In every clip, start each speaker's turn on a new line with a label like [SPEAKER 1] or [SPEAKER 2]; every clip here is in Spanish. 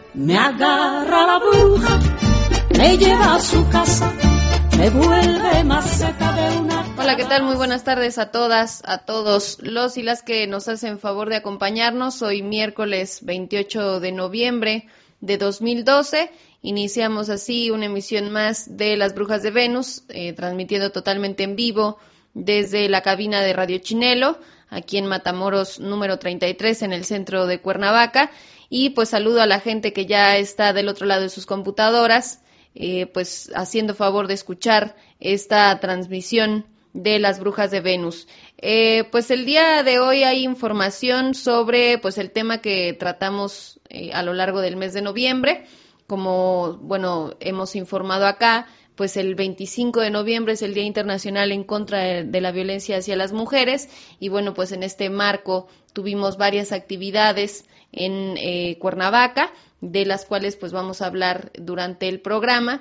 [SPEAKER 1] Me agarra la bruja, me lleva a su casa, me vuelve maceta de una...
[SPEAKER 2] Hola, ¿qué tal? Muy buenas tardes a todas, a todos los y las que nos hacen favor de acompañarnos. Hoy miércoles 28 de noviembre de 2012. Iniciamos así una emisión más de Las Brujas de Venus, transmitiendo totalmente en vivo desde la cabina de Radio Chinelo, aquí en Matamoros número 33, en el centro de Cuernavaca. Y pues saludo a la gente que ya está del otro lado de sus computadoras, pues haciendo favor de escuchar esta transmisión de Las Brujas de Venus. Pues el día de hoy hay información sobre pues el tema que tratamos a lo largo del mes de noviembre. Como, bueno, hemos informado acá, pues el 25 de noviembre es el Día Internacional en contra de la violencia hacia las mujeres y bueno, pues en este marco tuvimos varias actividades en Cuernavaca, de las cuales pues vamos a hablar durante el programa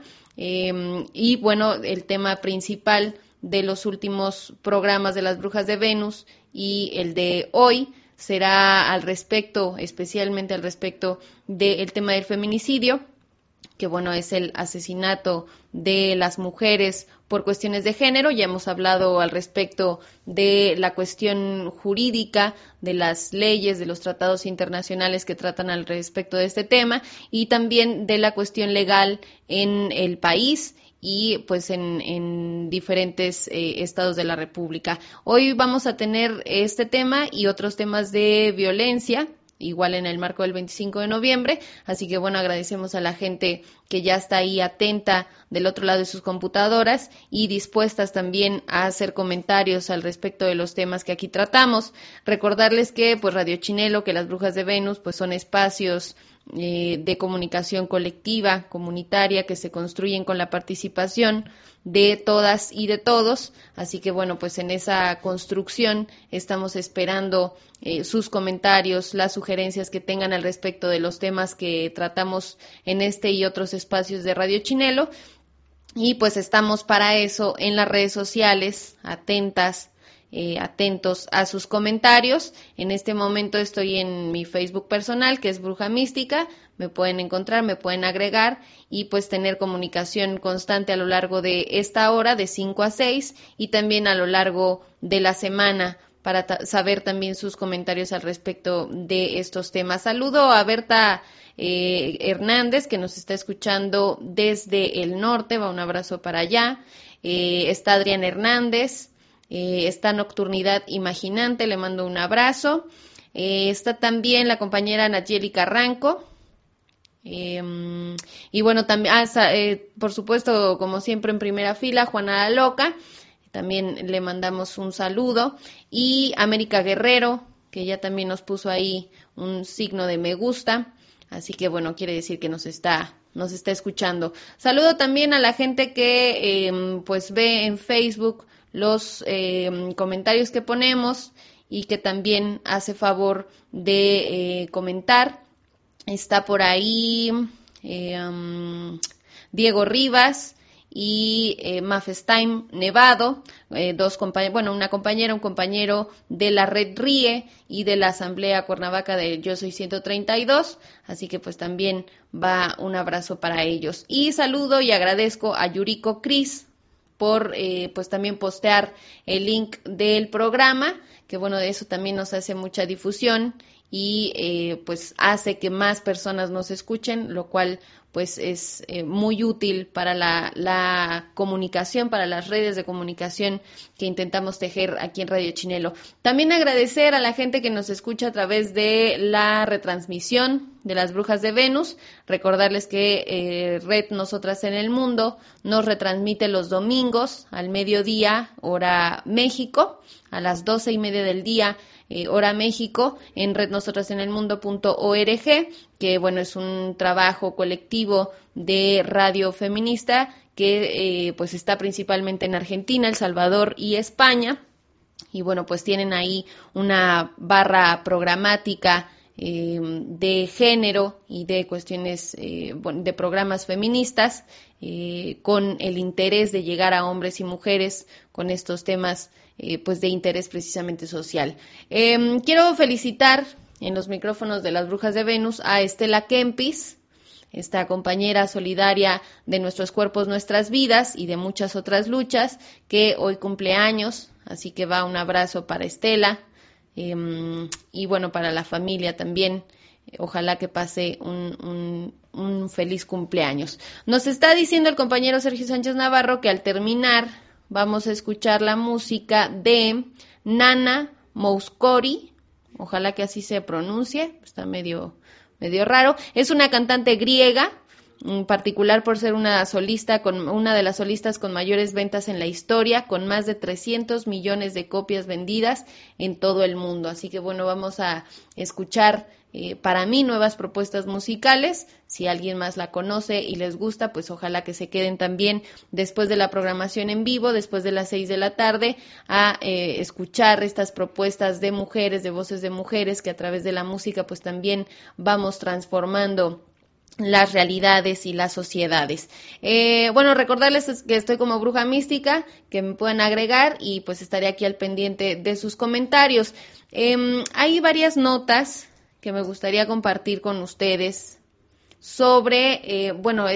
[SPEAKER 2] y bueno, el tema principal de los últimos programas de Las Brujas de Venus y el de hoy será al respecto, especialmente al respecto del tema del feminicidio, que bueno, es el asesinato de las mujeres por cuestiones de género. Ya hemos hablado al respecto de la cuestión jurídica, de las leyes, de los tratados internacionales que tratan al respecto de este tema y también de la cuestión legal en el país y pues en diferentes estados de la República. Hoy vamos a tener este tema y otros temas de violencia, igual en el marco del 25 de noviembre, así que bueno, agradecemos a la gente que ya está ahí atenta del otro lado de sus computadoras y dispuestas también a hacer comentarios al respecto de los temas que aquí tratamos. Recordarles que pues Radio Chinelo, que Las Brujas de Venus pues son espacios de comunicación colectiva, comunitaria, que se construyen con la participación de todas y de todos, así que bueno, pues en esa construcción estamos esperando sus comentarios, las sugerencias que tengan al respecto de los temas que tratamos en este y otros espacios de Radio Chinelo, y pues estamos para eso en las redes sociales, atentos a sus comentarios. En este momento estoy en mi Facebook personal, que es Bruja Mística. Me pueden encontrar, me pueden agregar y pues tener comunicación constante a lo largo de esta hora de 5 a 6 y también a lo largo de la semana para saber también sus comentarios al respecto de estos temas. Saludo a Berta Hernández, que nos está escuchando desde el norte. Va un abrazo para allá. Está Adrián Hernández. Está Nocturnidad Imaginante, le mando un abrazo. Está también la compañera Nayeli Carranco. Y bueno, también, por supuesto, como siempre en primera fila, Juana la Loca. También le mandamos un saludo. Y América Guerrero, que ya también nos puso ahí un signo de me gusta. Así que bueno, quiere decir que nos está escuchando. Saludo también a la gente que pues ve en Facebook los comentarios que ponemos y que también hace favor de comentar. Está por ahí Diego Rivas y Mafestein Nevado, una compañera, un compañero de la Red RIE y de la Asamblea Cuernavaca de Yo Soy 132, así que pues también va un abrazo para ellos. Y saludo y agradezco a Yuriko Cris por pues también postear el link del programa, que bueno, de eso también nos hace mucha difusión y pues hace que más personas nos escuchen, lo cual pues es muy útil para la comunicación, para las redes de comunicación que intentamos tejer aquí en Radio Chinelo. También agradecer a la gente que nos escucha a través de la retransmisión de Las Brujas de Venus. Recordarles que Red Nosotras en el Mundo nos retransmite los domingos al mediodía, hora México, a las 12:30 del día, hora México, en rednosotrasenelmundo.org, que bueno, es un trabajo colectivo de radio feminista que pues está principalmente en Argentina, El Salvador y España. Y bueno, pues tienen ahí una barra programática de género y de cuestiones de programas feministas con el interés de llegar a hombres y mujeres con estos temas pues de interés precisamente social. Quiero felicitar en los micrófonos de Las Brujas de Venus a Estela Kempis, esta compañera solidaria de Nuestros Cuerpos, Nuestras Vidas y de muchas otras luchas, que hoy cumple años, así que va un abrazo para Estela y bueno, para la familia también. Ojalá que pase un feliz cumpleaños. Nos está diciendo el compañero Sergio Sánchez Navarro que al terminar vamos a escuchar la música de Nana Mouskouri, ojalá que así se pronuncie, está medio raro. Es una cantante griega, en particular por ser una de las solistas con mayores ventas en la historia, con más de 300 millones de copias vendidas en todo el mundo. Así que bueno, vamos a escuchar para mí nuevas propuestas musicales. Si alguien más la conoce y les gusta, pues ojalá que se queden también después de la programación en vivo, después de las 6 de la tarde, a escuchar estas propuestas de mujeres, de voces de mujeres, que a través de la música pues también vamos transformando las realidades y las sociedades. Bueno, recordarles que estoy como Bruja Mística, que me pueden agregar y pues estaré aquí al pendiente de sus comentarios. Hay varias notas que me gustaría compartir con ustedes sobre,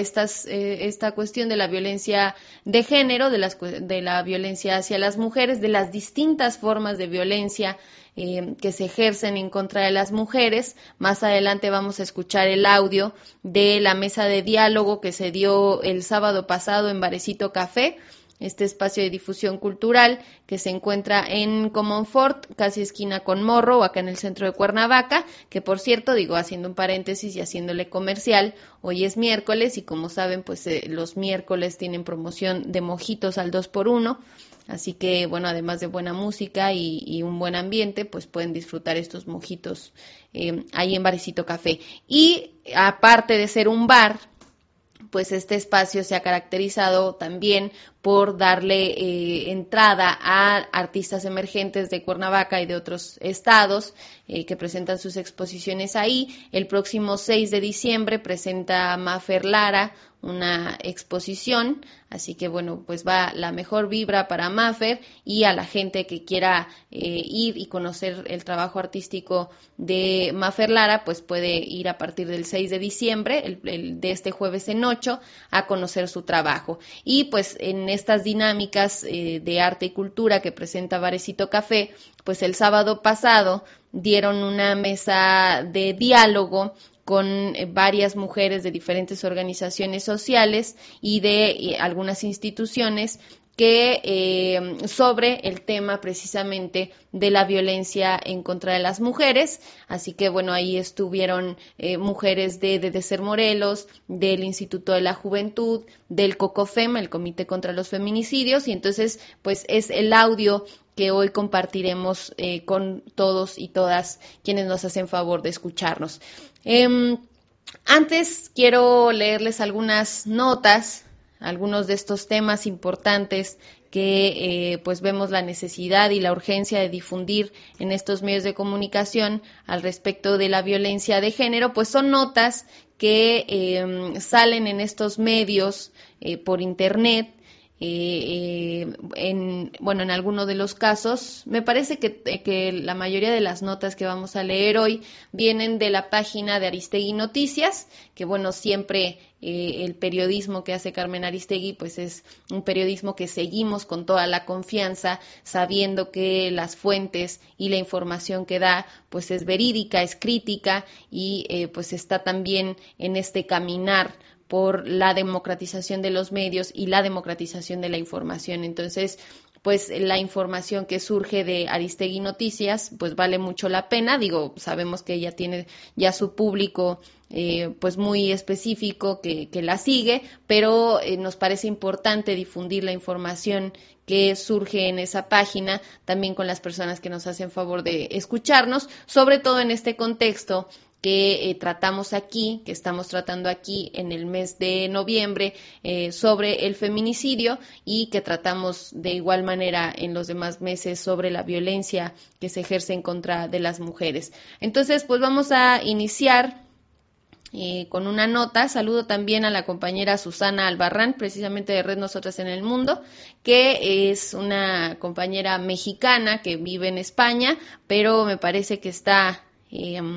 [SPEAKER 2] esta cuestión de la violencia de género, de la violencia hacia las mujeres, de las distintas formas de violencia que se ejercen en contra de las mujeres. Más adelante vamos a escuchar el audio de la mesa de diálogo que se dio el sábado pasado en Barecito Café, este espacio de difusión cultural que se encuentra en Comonfort, casi esquina con Morro, acá en el centro de Cuernavaca, que por cierto, digo, haciendo un paréntesis y haciéndole comercial, hoy es miércoles y como saben, pues los miércoles tienen promoción de mojitos al 2x1, así que bueno, además de buena música y un buen ambiente, pues pueden disfrutar estos mojitos ahí en Barecito Café. Y aparte de ser un bar, pues este espacio se ha caracterizado también por darle entrada a artistas emergentes de Cuernavaca y de otros estados que presentan sus exposiciones ahí. El próximo 6 de diciembre presenta Mafer Lara una exposición, así que bueno, pues va la mejor vibra para Mafer y a la gente que quiera ir y conocer el trabajo artístico de Mafer Lara, pues puede ir a partir del 6 de diciembre, de este jueves en 8, a conocer su trabajo. Y pues en estas dinámicas de arte y cultura que presenta Barecito Café, pues el sábado pasado dieron una mesa de diálogo con varias mujeres de diferentes organizaciones sociales y de algunas instituciones que sobre el tema precisamente de la violencia en contra de las mujeres. Así que bueno, ahí estuvieron mujeres de Ser Morelos, del Instituto de la Juventud, del COCOFEM, el Comité contra los Feminicidios, y entonces pues es el audio que hoy compartiremos con todos y todas quienes nos hacen favor de escucharnos. Antes quiero leerles algunas notas, algunos de estos temas importantes que pues vemos la necesidad y la urgencia de difundir en estos medios de comunicación al respecto de la violencia de género, pues son notas que salen en estos medios por internet. En alguno de los casos, me parece que la mayoría de las notas que vamos a leer hoy vienen de la página de Aristegui Noticias, que bueno, siempre el periodismo que hace Carmen Aristegui, pues es un periodismo que seguimos con toda la confianza, sabiendo que las fuentes y la información que da, pues es verídica, es crítica y pues está también en este caminar por la democratización de los medios y la democratización de la información. Entonces, pues la información que surge de Aristegui Noticias, pues vale mucho la pena. Digo, sabemos que ella tiene ya su público pues muy específico que la sigue, pero nos parece importante difundir la información que surge en esa página, también con las personas que nos hacen favor de escucharnos, sobre todo en este contexto que tratamos aquí, que estamos tratando aquí en el mes de noviembre sobre el feminicidio y que tratamos de igual manera en los demás meses sobre la violencia que se ejerce en contra de las mujeres. Entonces, pues vamos a iniciar con una nota. Saludo también a la compañera Susana Albarrán, precisamente de Red Nosotras en el Mundo, que es una compañera mexicana que vive en España, pero me parece que está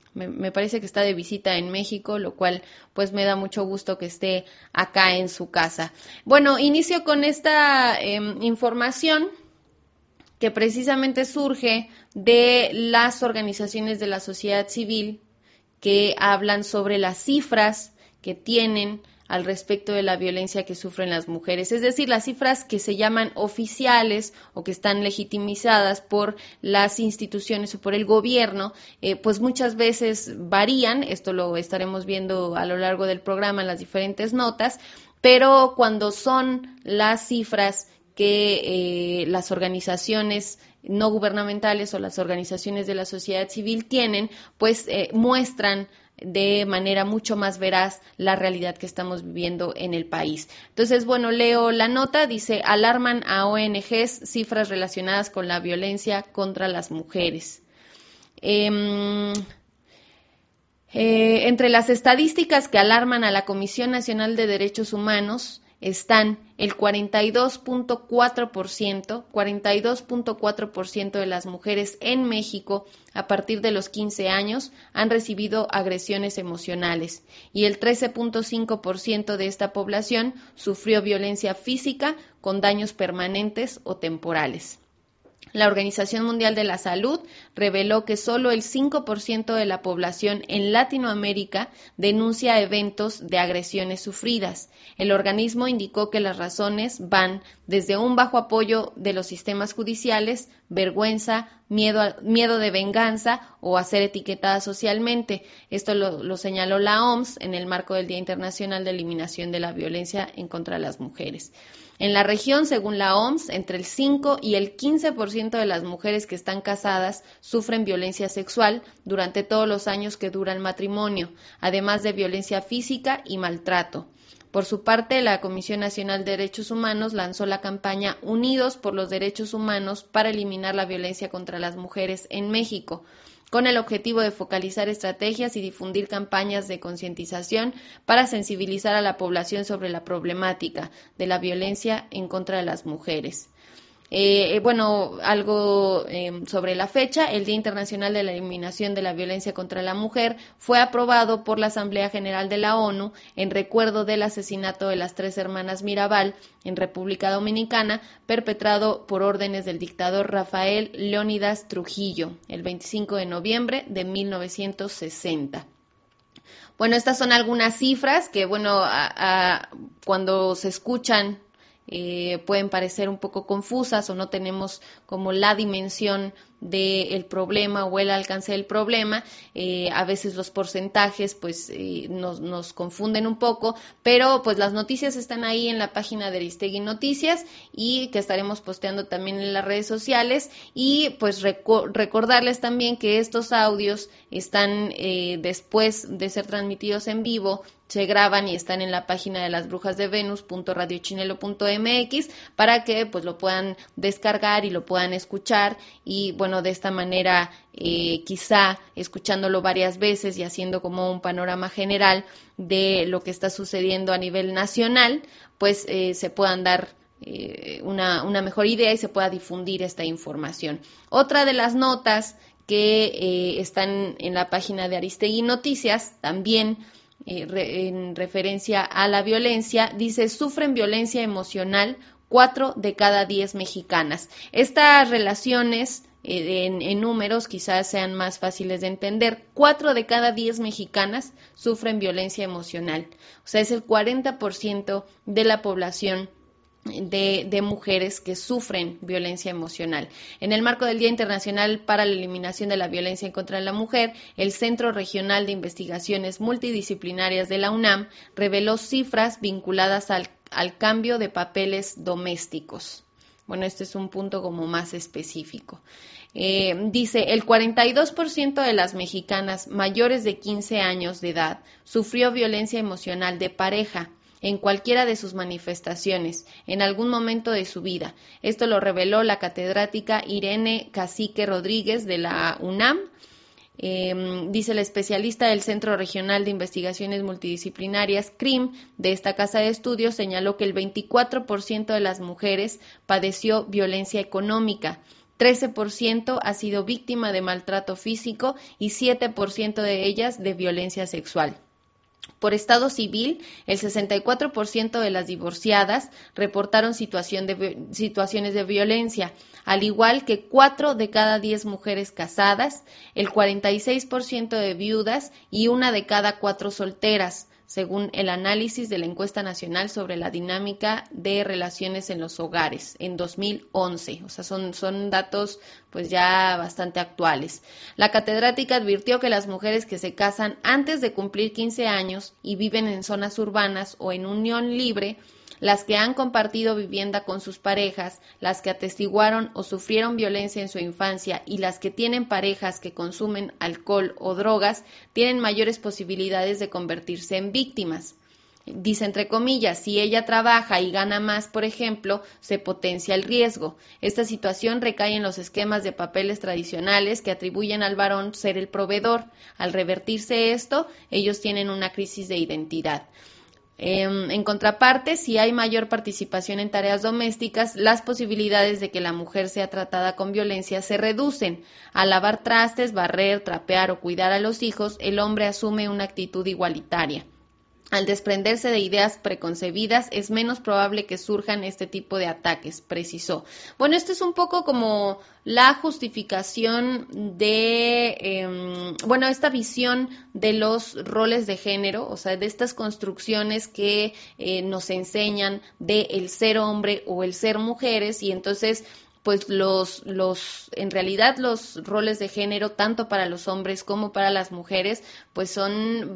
[SPEAKER 2] me parece que está de visita en México, lo cual pues me da mucho gusto que esté acá en su casa. Bueno, inicio con esta información que precisamente surge de las organizaciones de la sociedad civil que hablan sobre las cifras que tienen al respecto de la violencia que sufren las mujeres, es decir, las cifras que se llaman oficiales o que están legitimizadas por las instituciones o por el gobierno, pues muchas veces varían, esto lo estaremos viendo a lo largo del programa en las diferentes notas, pero cuando son las cifras que las organizaciones no gubernamentales o las organizaciones de la sociedad civil tienen, pues muestran de manera mucho más veraz la realidad que estamos viviendo en el país. Entonces, bueno, leo la nota, dice, alarman a ONGs cifras relacionadas con la violencia contra las mujeres. Entre las estadísticas que alarman a la Comisión Nacional de Derechos Humanos están el 42.4% de las mujeres en México a partir de los 15 años han recibido agresiones emocionales y el 13.5% de esta población sufrió violencia física con daños permanentes o temporales. La Organización Mundial de la Salud reveló que solo el 5% de la población en Latinoamérica denuncia eventos de agresiones sufridas. El organismo indicó que las razones van desde un bajo apoyo de los sistemas judiciales, vergüenza, miedo de venganza o a ser etiquetada socialmente. Esto lo señaló la OMS en el marco del Día Internacional de Eliminación de la Violencia en contra de las Mujeres. En la región, según la OMS, entre el 5 y el 15% de las mujeres que están casadas sufren violencia sexual durante todos los años que dura el matrimonio, además de violencia física y maltrato. Por su parte, la Comisión Nacional de Derechos Humanos lanzó la campaña Unidos por los Derechos Humanos para eliminar la violencia contra las mujeres en México, con el objetivo de focalizar estrategias y difundir campañas de concientización para sensibilizar a la población sobre la problemática de la violencia en contra de las mujeres. Algo sobre la fecha, el Día Internacional de la Eliminación de la Violencia contra la Mujer fue aprobado por la Asamblea General de la ONU en recuerdo del asesinato de las 3 hermanas Mirabal en República Dominicana, perpetrado por órdenes del dictador Rafael Leónidas Trujillo, el 25 de noviembre de 1960. Bueno, estas son algunas cifras que, cuando se escuchan pueden parecer un poco confusas o no tenemos como la dimensión del problema o el alcance del problema. A veces los porcentajes pues nos confunden un poco, pero pues las noticias están ahí en la página de Aristegui Noticias y que estaremos posteando también en las redes sociales, y pues recordarles también que estos audios están después de ser transmitidos en vivo, se graban y están en la página de lasbrujasdevenus.radiochinelo.mx para que pues lo puedan descargar y lo puedan escuchar, y bueno, de esta manera quizá escuchándolo varias veces y haciendo como un panorama general de lo que está sucediendo a nivel nacional, pues se puedan dar una mejor idea y se pueda difundir esta información. Otra de las notas que están en la página de Aristegui Noticias, también en referencia a la violencia, dice: sufren violencia emocional 4 de cada 10 mexicanas. Estas relaciones en números quizás sean más fáciles de entender. 4 de cada 10 mexicanas sufren violencia emocional. O sea, es el 40% de la población de mujeres que sufren violencia emocional. En el marco del Día Internacional para la Eliminación de la Violencia en contra de la Mujer, el Centro Regional de Investigaciones Multidisciplinarias de la UNAM reveló cifras vinculadas al cambio de papeles domésticos. Bueno, este es un punto como más específico. Dice, el 42% de las mexicanas mayores de 15 años de edad sufrió violencia emocional de pareja en cualquiera de sus manifestaciones, en algún momento de su vida. Esto lo reveló la catedrática Irene Cacique Rodríguez de la UNAM. Dice la especialista del Centro Regional de Investigaciones Multidisciplinarias, CRIM, de esta casa de estudios, señaló que el 24% de las mujeres padeció violencia económica, 13% ha sido víctima de maltrato físico y 7% de ellas de violencia sexual. Por estado civil, el 64% de las divorciadas reportaron situaciones de violencia, al igual que 4 de cada 10 mujeres casadas, el 46% de viudas y 1 de cada 4 solteras, según el análisis de la Encuesta Nacional sobre la Dinámica de Relaciones en los Hogares en 2011. O sea, son datos pues ya bastante actuales. La catedrática advirtió que las mujeres que se casan antes de cumplir 15 años y viven en zonas urbanas o en unión libre, las que han compartido vivienda con sus parejas, las que atestiguaron o sufrieron violencia en su infancia y las que tienen parejas que consumen alcohol o drogas, tienen mayores posibilidades de convertirse en víctimas. Dice entre comillas, si ella trabaja y gana más, por ejemplo, se potencia el riesgo. Esta situación recae en los esquemas de papeles tradicionales que atribuyen al varón ser el proveedor. Al revertirse esto, ellos tienen una crisis de identidad. En contraparte, si hay mayor participación en tareas domésticas, las posibilidades de que la mujer sea tratada con violencia se reducen. Al lavar trastes, barrer, trapear o cuidar a los hijos, el hombre asume una actitud igualitaria. Al desprenderse de ideas preconcebidas, es menos probable que surjan este tipo de ataques, precisó. Bueno, esto es un poco como la justificación de, esta visión de los roles de género, o sea, de estas construcciones que nos enseñan de el ser hombre o el ser mujeres, y entonces pues en realidad los roles de género, tanto para los hombres como para las mujeres, pues son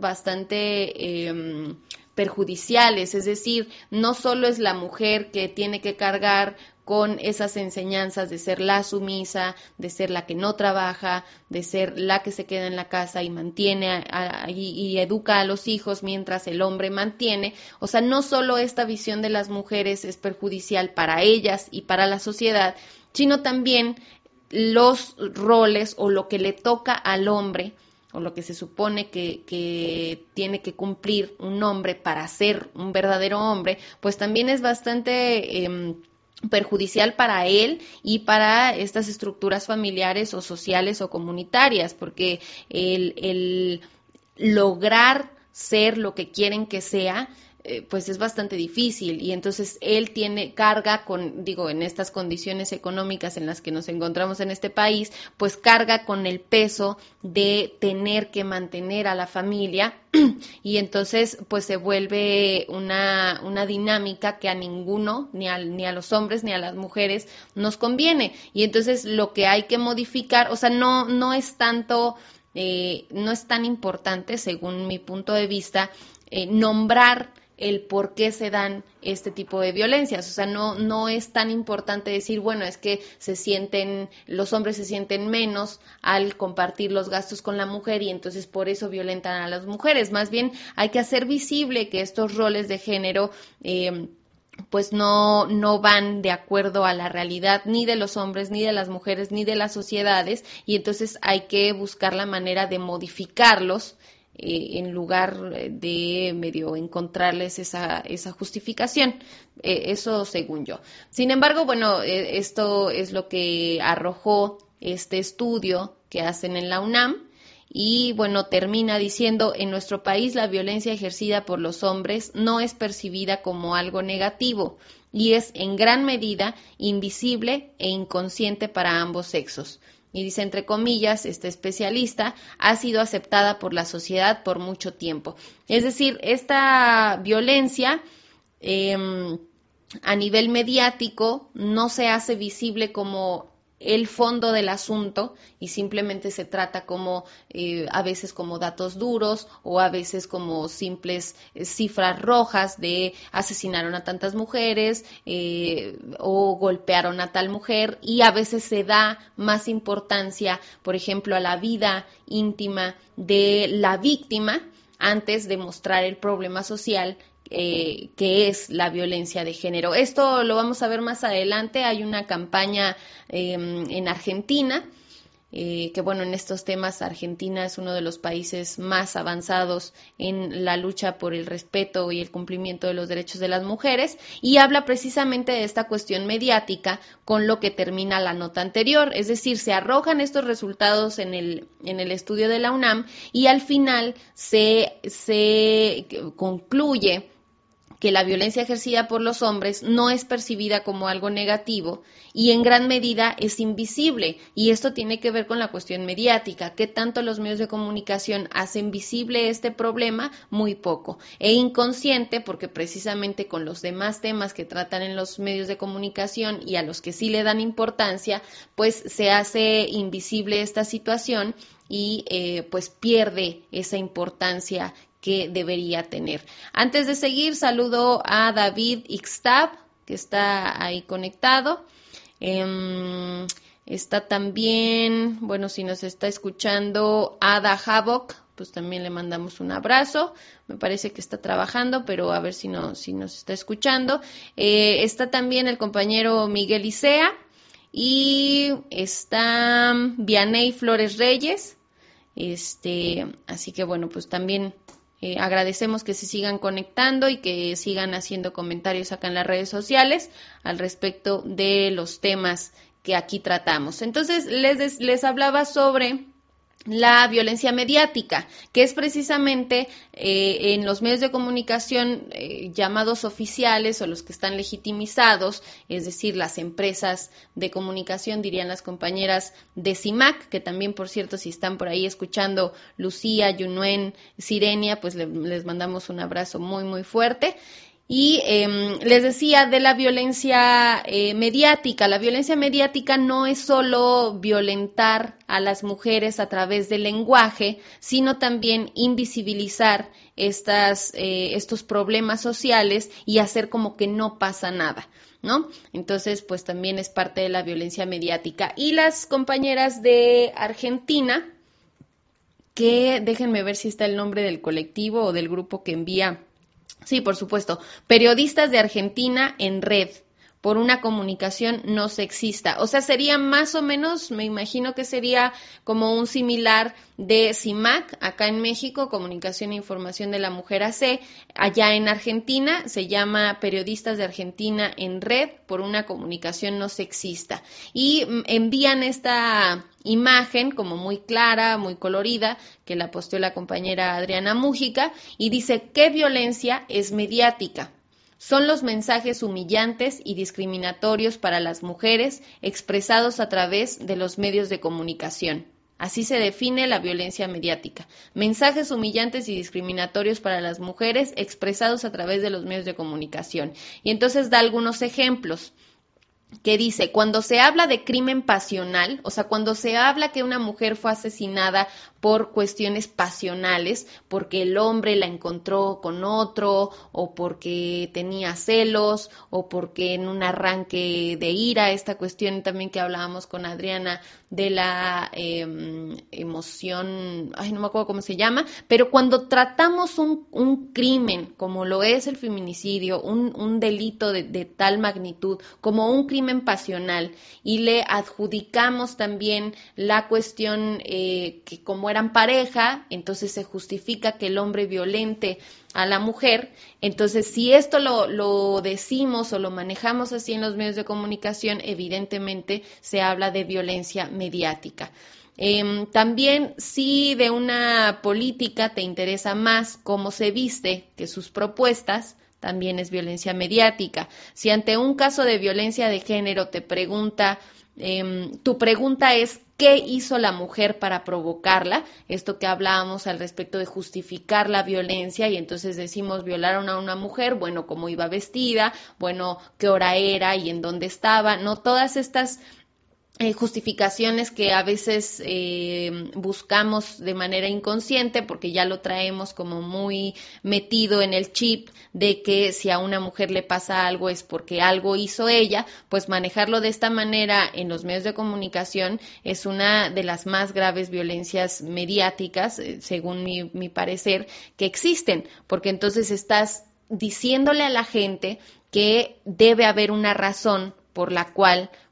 [SPEAKER 2] bastante perjudiciales, es decir, no solo es la mujer que tiene que cargar con esas enseñanzas de ser la sumisa, de ser la que no trabaja, de ser la que se queda en la casa y mantiene y educa a los hijos mientras el hombre mantiene. O sea, no solo esta visión de las mujeres es perjudicial para ellas y para la sociedad, sino también los roles o lo que le toca al hombre o lo que se supone que tiene que cumplir un hombre para ser un verdadero hombre, pues también es bastante perjudicial para él y para estas estructuras familiares o sociales o comunitarias, porque el lograr ser lo que quieren que sea, pues es bastante difícil, y entonces él carga en estas condiciones económicas en las que nos encontramos en este país, pues carga con el peso de tener que mantener a la familia, y entonces pues se vuelve una dinámica que a ninguno, ni a los hombres ni a las mujeres nos conviene, y entonces lo que hay que modificar, o sea, no es tanto, no es tan importante, según mi punto de vista, nombrar el por qué se dan este tipo de violencias. O sea, no es tan importante decir, bueno, es que los hombres se sienten menos al compartir los gastos con la mujer y entonces por eso violentan a las mujeres. Más bien hay que hacer visible que estos roles de género pues no van de acuerdo a la realidad ni de los hombres, ni de las mujeres, ni de las sociedades, y entonces hay que buscar la manera de modificarlos en lugar de medio encontrarles esa justificación, eso según yo. Sin embargo, bueno, esto es lo que arrojó este estudio que hacen en la UNAM, y bueno, termina diciendo: en nuestro país la violencia ejercida por los hombres no es percibida como algo negativo y es en gran medida invisible e inconsciente para ambos sexos. Y dice entre comillas, este especialista, ha sido aceptada por la sociedad por mucho tiempo. Es decir, esta violencia a nivel mediático no se hace visible como el fondo del asunto y simplemente se trata como a veces como datos duros o a veces como simples cifras rojas de asesinaron a tantas mujeres o golpearon a tal mujer, y a veces se da más importancia, por ejemplo, a la vida íntima de la víctima antes de mostrar el problema social que es la violencia de género. Esto lo vamos a ver más adelante. Hay una campaña en Argentina que bueno, en estos temas Argentina es uno de los países más avanzados en la lucha por el respeto y el cumplimiento de los derechos de las mujeres, y habla precisamente de esta cuestión mediática con lo que termina la nota anterior, es decir, se arrojan estos resultados en el estudio de la UNAM y al final se concluye que la violencia ejercida por los hombres no es percibida como algo negativo y en gran medida es invisible. Y esto tiene que ver con la cuestión mediática. ¿Qué tanto los medios de comunicación hacen visible este problema? Muy poco. E inconsciente, porque precisamente con los demás temas que tratan en los medios de comunicación y a los que sí le dan importancia, pues se hace invisible esta situación y pues pierde esa importancia que debería tener. Antes de seguir, saludo a David Ixtab, que está ahí conectado. Está también, bueno, si nos está escuchando Ada Havok, pues también le mandamos un abrazo. Me parece que está trabajando, pero a ver si nos está escuchando. Está también el compañero Miguel Isea y está Vianey Flores Reyes. Así que bueno, pues también agradecemos que se sigan conectando y que sigan haciendo comentarios acá en las redes sociales al respecto de los temas que aquí tratamos. Entonces, les hablaba sobre la violencia mediática, que es precisamente en los medios de comunicación llamados oficiales o los que están legitimizados, es decir, las empresas de comunicación, dirían las compañeras de CIMAC, que también, por cierto, si están por ahí escuchando Lucía, Yunuen, Sirenia, pues les mandamos un abrazo muy, muy fuerte. Y les decía de la violencia mediática. La violencia mediática no es solo violentar a las mujeres a través del lenguaje, sino también invisibilizar estos problemas sociales y hacer como que no pasa nada, ¿no? Entonces, pues también es parte de la violencia mediática. Y las compañeras de Argentina, que déjenme ver si está el nombre del colectivo o del grupo que envía. Sí, por supuesto. Periodistas de Argentina en red por una comunicación no sexista. O sea, sería más o menos, me imagino que sería como un similar de CIMAC, acá en México, Comunicación e Información de la Mujer AC. Allá en Argentina se llama Periodistas de Argentina en red por una comunicación no sexista. Y envían esta imagen como muy clara, muy colorida, que la posteó la compañera Adriana Mújica, y dice: ¿qué violencia es mediática? Son los mensajes humillantes y discriminatorios para las mujeres expresados a través de los medios de comunicación. Así se define la violencia mediática. Mensajes humillantes y discriminatorios para las mujeres expresados a través de los medios de comunicación. Y entonces da algunos ejemplos. Que dice, cuando se habla de crimen pasional, o sea, cuando se habla que una mujer fue asesinada por cuestiones pasionales, porque el hombre la encontró con otro, o porque tenía celos, o porque en un arranque de ira, esta cuestión también que hablábamos con Adriana de la emoción, no me acuerdo cómo se llama, pero cuando tratamos un crimen, como lo es el feminicidio, un delito de tal magnitud, como un crimen pasional, y le adjudicamos también la cuestión que como eran pareja, entonces se justifica que el hombre violente a la mujer. Entonces, si esto lo decimos o lo manejamos así en los medios de comunicación, evidentemente se habla de violencia mediática. También, si de una política te interesa más cómo se viste que sus propuestas, también es violencia mediática. Si ante un caso de violencia de género te pregunta, tu pregunta es ¿qué hizo la mujer para provocarla? Esto que hablábamos al respecto de justificar la violencia, y entonces decimos violaron a una mujer, bueno, cómo iba vestida, bueno, qué hora era y en dónde estaba, no todas estas justificaciones que a veces buscamos de manera inconsciente porque ya lo traemos como muy metido en el chip de que si a una mujer le pasa algo es porque algo hizo ella. Pues manejarlo de esta manera en los medios de comunicación es una de las más graves violencias mediáticas, según mi parecer, que existen, porque entonces estás diciéndole a la gente que debe haber una razón por la cual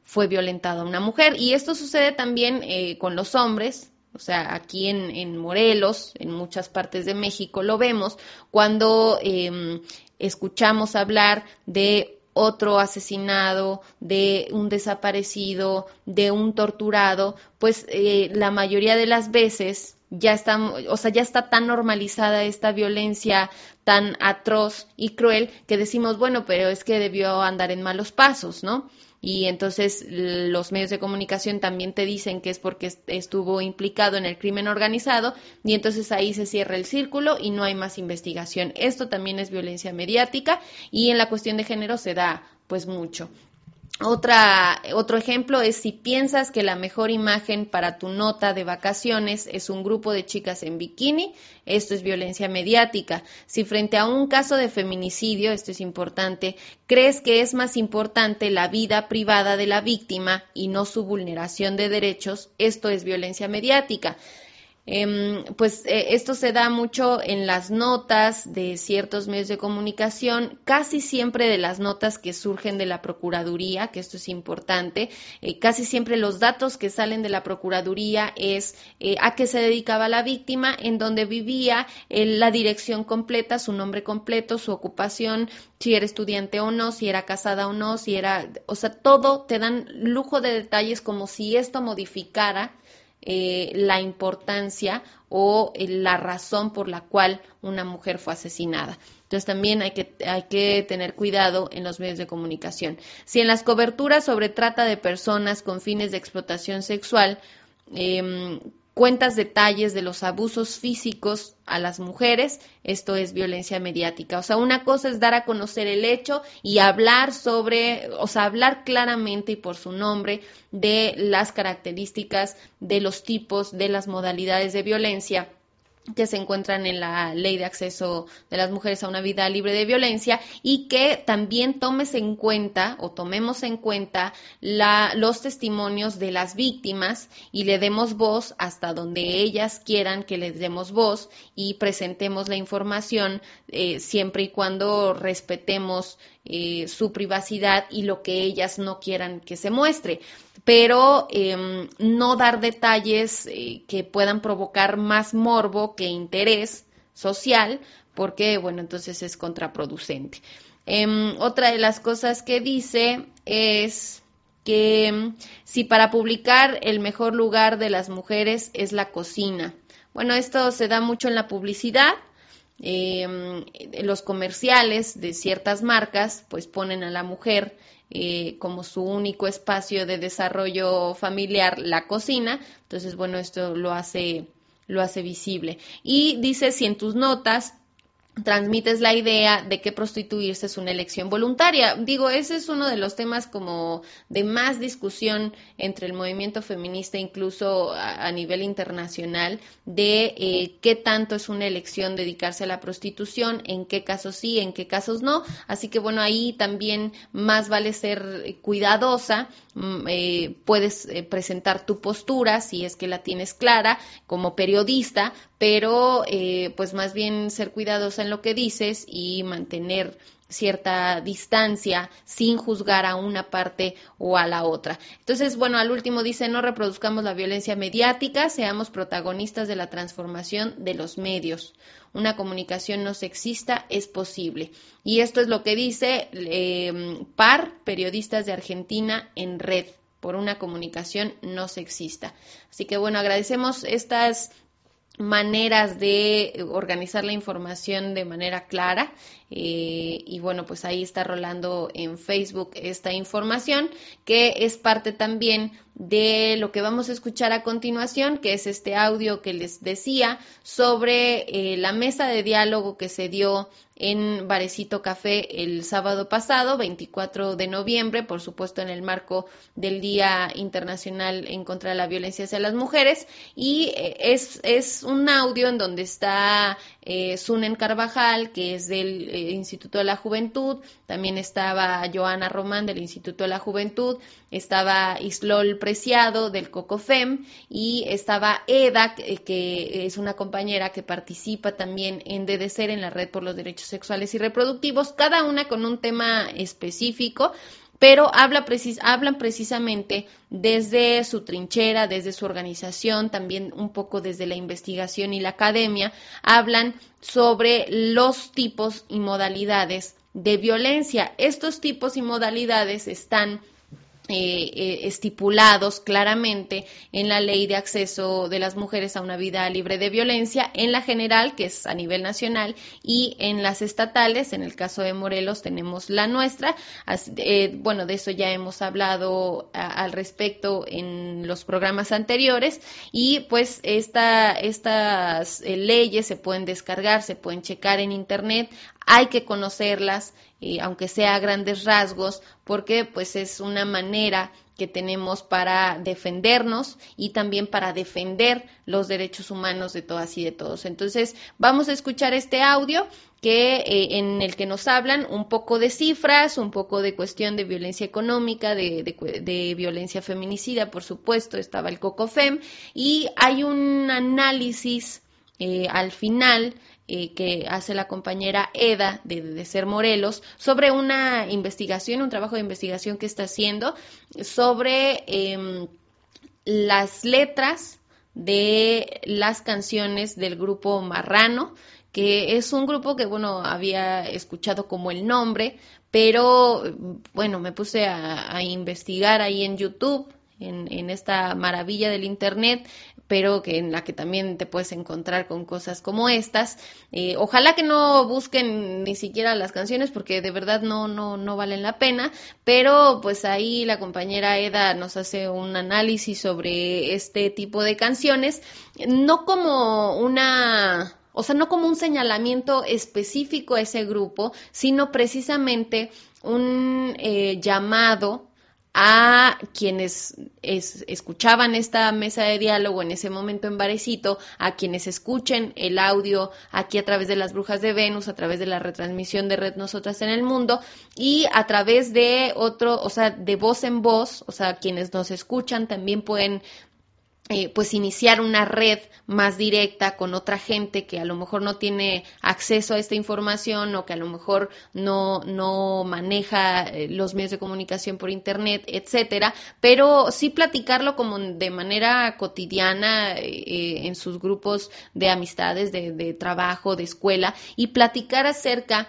[SPEAKER 2] fue violentada una mujer. Y esto sucede también con los hombres. O sea, aquí en Morelos, en muchas partes de México lo vemos, cuando escuchamos hablar de otro asesinado, de un desaparecido, de un torturado, pues la mayoría de las veces ya está tan normalizada esta violencia tan atroz y cruel que decimos, bueno, pero es que debió andar en malos pasos, ¿no? Y entonces los medios de comunicación también te dicen que es porque estuvo implicado en el crimen organizado y entonces ahí se cierra el círculo y no hay más investigación. Esto también es violencia mediática y en la cuestión de género se da pues mucho. Otro ejemplo es si piensas que la mejor imagen para tu nota de vacaciones es un grupo de chicas en bikini, esto es violencia mediática. Si frente a un caso de feminicidio, esto es importante, crees que es más importante la vida privada de la víctima y no su vulneración de derechos, esto es violencia mediática. Esto se da mucho en las notas de ciertos medios de comunicación, casi siempre de las notas que surgen de la Procuraduría, que esto es importante, casi siempre los datos que salen de la Procuraduría es a qué se dedicaba la víctima, en dónde vivía, la dirección completa, su nombre completo, su ocupación, si era estudiante o no, si era casada o no, todo te dan lujo de detalles como si esto modificara la importancia o la razón por la cual una mujer fue asesinada. Entonces también hay que tener cuidado en los medios de comunicación. Si en las coberturas sobre trata de personas con fines de explotación sexual cuentas detalles de los abusos físicos a las mujeres, esto es violencia mediática. O sea, una cosa es dar a conocer el hecho y hablar hablar claramente y por su nombre de las características, de los tipos, de las modalidades de violencia que se encuentran en la Ley de Acceso de las Mujeres a una Vida Libre de Violencia y que también tomemos en cuenta los testimonios de las víctimas y le demos voz hasta donde ellas quieran que les demos voz y presentemos la información siempre y cuando respetemos su privacidad y lo que ellas no quieran que se muestre. Pero no dar detalles que puedan provocar más morbo que interés social, porque, bueno, entonces es contraproducente. Otra de las cosas que dice es que si para publicar el mejor lugar de las mujeres es la cocina. Bueno, esto se da mucho en la publicidad. Los comerciales de ciertas marcas pues ponen a la mujer como su único espacio de desarrollo familiar la cocina, entonces bueno, esto lo hace visible. Y dice, si en tus notas transmites la idea de que prostituirse es una elección voluntaria. Digo, ese es uno de los temas como de más discusión entre el movimiento feminista, incluso a nivel internacional, de qué tanto es una elección dedicarse a la prostitución, en qué casos sí, en qué casos no. Así que bueno, ahí también más vale ser cuidadosa. Puedes presentar tu postura si es que la tienes clara como periodista, pero pues más bien ser cuidadosa en lo que dices y mantener cierta distancia sin juzgar a una parte o a la otra. Entonces, bueno, al último dice, no reproduzcamos la violencia mediática, seamos protagonistas de la transformación de los medios. Una comunicación no sexista es posible. Y esto es lo que dice PAR, Periodistas de Argentina en Red, por una comunicación no sexista. Así que, bueno, agradecemos estas maneras de organizar la información de manera clara y bueno, pues ahí está rolando en Facebook esta información que es parte también de lo que vamos a escuchar a continuación, que es este audio que les decía sobre la mesa de diálogo que se dio en Barecito Café el sábado pasado, 24 de noviembre, por supuesto en el marco del Día Internacional en contra de la Violencia hacia las Mujeres, y es un audio en donde está Sunen Carvajal, que es del Instituto de la Juventud, también estaba Joana Román del Instituto de la Juventud, estaba Islol Preciado del COCOFEM y estaba Eda, que es una compañera que participa también en DDCER, en la Red por los Derechos Sexuales y Reproductivos, cada una con un tema específico, pero hablan precisamente desde su trinchera, desde su organización, también un poco desde la investigación y la academia, hablan sobre los tipos y modalidades de violencia. Estos tipos y modalidades están estipulados claramente en la Ley de Acceso de las Mujeres a una Vida Libre de Violencia, en la general, que es a nivel nacional, y en las estatales. En el caso de Morelos tenemos la nuestra. Bueno, de eso ya hemos hablado al respecto en los programas anteriores, y pues estas leyes se pueden descargar, se pueden checar en internet. Hay que conocerlas, aunque sea a grandes rasgos, porque pues es una manera que tenemos para defendernos y también para defender los derechos humanos de todas y de todos. Entonces, vamos a escuchar este audio en el que nos hablan un poco de cifras, un poco de cuestión de violencia económica, de violencia feminicida, por supuesto, estaba el COCOFEM, y hay un análisis al final que hace la compañera Eda de Ser Morelos sobre una investigación, un trabajo de investigación que está haciendo sobre las letras de las canciones del grupo Marrano, que es un grupo que, bueno, había escuchado como el nombre, pero, bueno, me puse a investigar ahí en YouTube, en esta maravilla del internet, pero que en la que también te puedes encontrar con cosas como estas. Ojalá que no busquen ni siquiera las canciones, porque de verdad no valen la pena, pero pues ahí la compañera Eda nos hace un análisis sobre este tipo de canciones, no como un señalamiento específico a ese grupo, sino precisamente un llamado a quienes escuchaban esta mesa de diálogo en ese momento en Varecito, a quienes escuchen el audio aquí a través de Las Brujas de Venus, a través de la retransmisión de Red Nosotras en el Mundo, y a través de de voz en voz, quienes nos escuchan también pueden pues iniciar una red más directa con otra gente que a lo mejor no tiene acceso a esta información, o que a lo mejor no maneja los medios de comunicación por internet, etcétera, pero sí platicarlo como de manera cotidiana en sus grupos de amistades, de trabajo, de escuela, y platicar acerca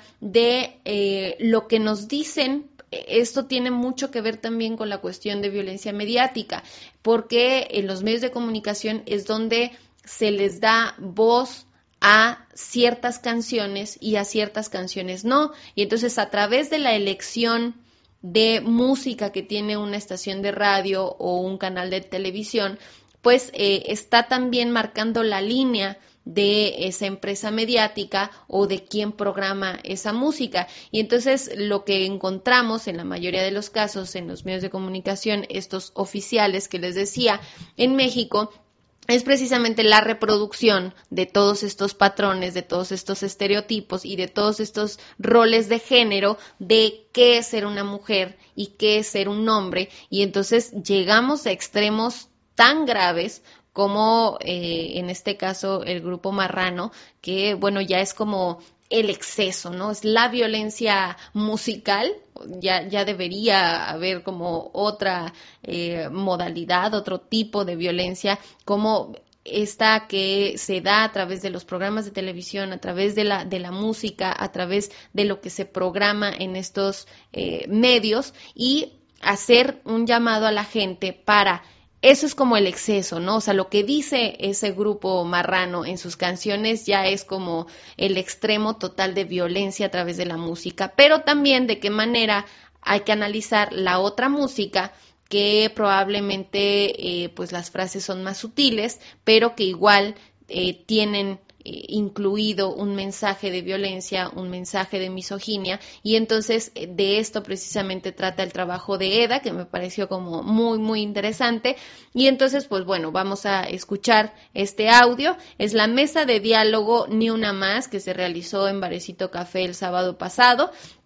[SPEAKER 2] de lo que nos dicen. Esto tiene mucho que ver también con la cuestión de violencia mediática, porque en los medios de comunicación es donde se les da voz a ciertas canciones y a ciertas canciones no. Y entonces, a través de la elección de música que tiene una estación de radio o un canal de televisión, pues está también marcando la línea de esa empresa mediática o de quién programa esa música. Y entonces lo que encontramos en la mayoría de los casos en los medios de comunicación, estos oficiales que les decía, en México, es precisamente la reproducción de todos estos patrones, de todos estos estereotipos y de todos estos roles de género de qué es ser una mujer y qué es ser un hombre. Y entonces llegamos a extremos tan graves como en este caso el grupo Marrano, que bueno, ya es como el exceso, ¿no? Es la violencia musical, ya debería haber como otra modalidad, otro tipo de violencia, como esta que se da a través de los programas de televisión, a través de la música, a través de lo que se programa en estos medios, y hacer un llamado a la gente para... Eso es como el exceso, ¿no? O sea, lo que dice ese grupo Marrano en sus canciones ya es como el extremo total de violencia a través de la música, pero también de qué manera hay que analizar la otra música, que probablemente pues las frases son más sutiles, pero que igual tienen incluido un mensaje de violencia, un mensaje de misoginia, y entonces de esto precisamente trata el trabajo de Eda, que me pareció como muy, muy interesante. Y entonces, pues bueno, vamos a escuchar este audio. Es la mesa de diálogo Ni Una Más, que se realizó en Varecito Café el sábado pasado.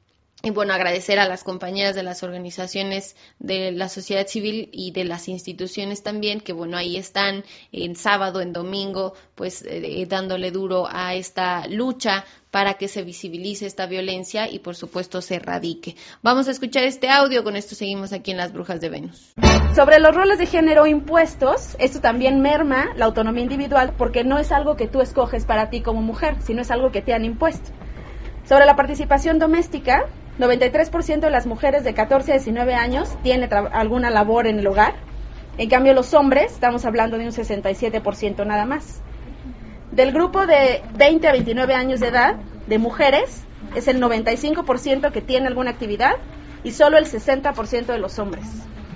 [SPEAKER 2] Y bueno, agradecer a las compañeras de las organizaciones de la sociedad civil y de las instituciones también, que bueno, ahí están en sábado, en domingo, pues dándole duro a esta lucha para que se visibilice esta violencia y por supuesto se erradique. Vamos a escuchar este audio, con esto seguimos aquí en Las Brujas de Venus.
[SPEAKER 3] Sobre los roles de género impuestos, esto también merma la autonomía individual porque no es algo que tú escoges para ti como mujer, sino es algo que te han impuesto. Sobre la participación doméstica, 93% de las mujeres de 14 a 19 años tiene alguna labor en el hogar. En cambio, los hombres, estamos hablando de un 67% nada más. Del grupo de 20 a 29 años de edad, de mujeres, es el 95% que tiene alguna actividad y solo el 60% de los hombres.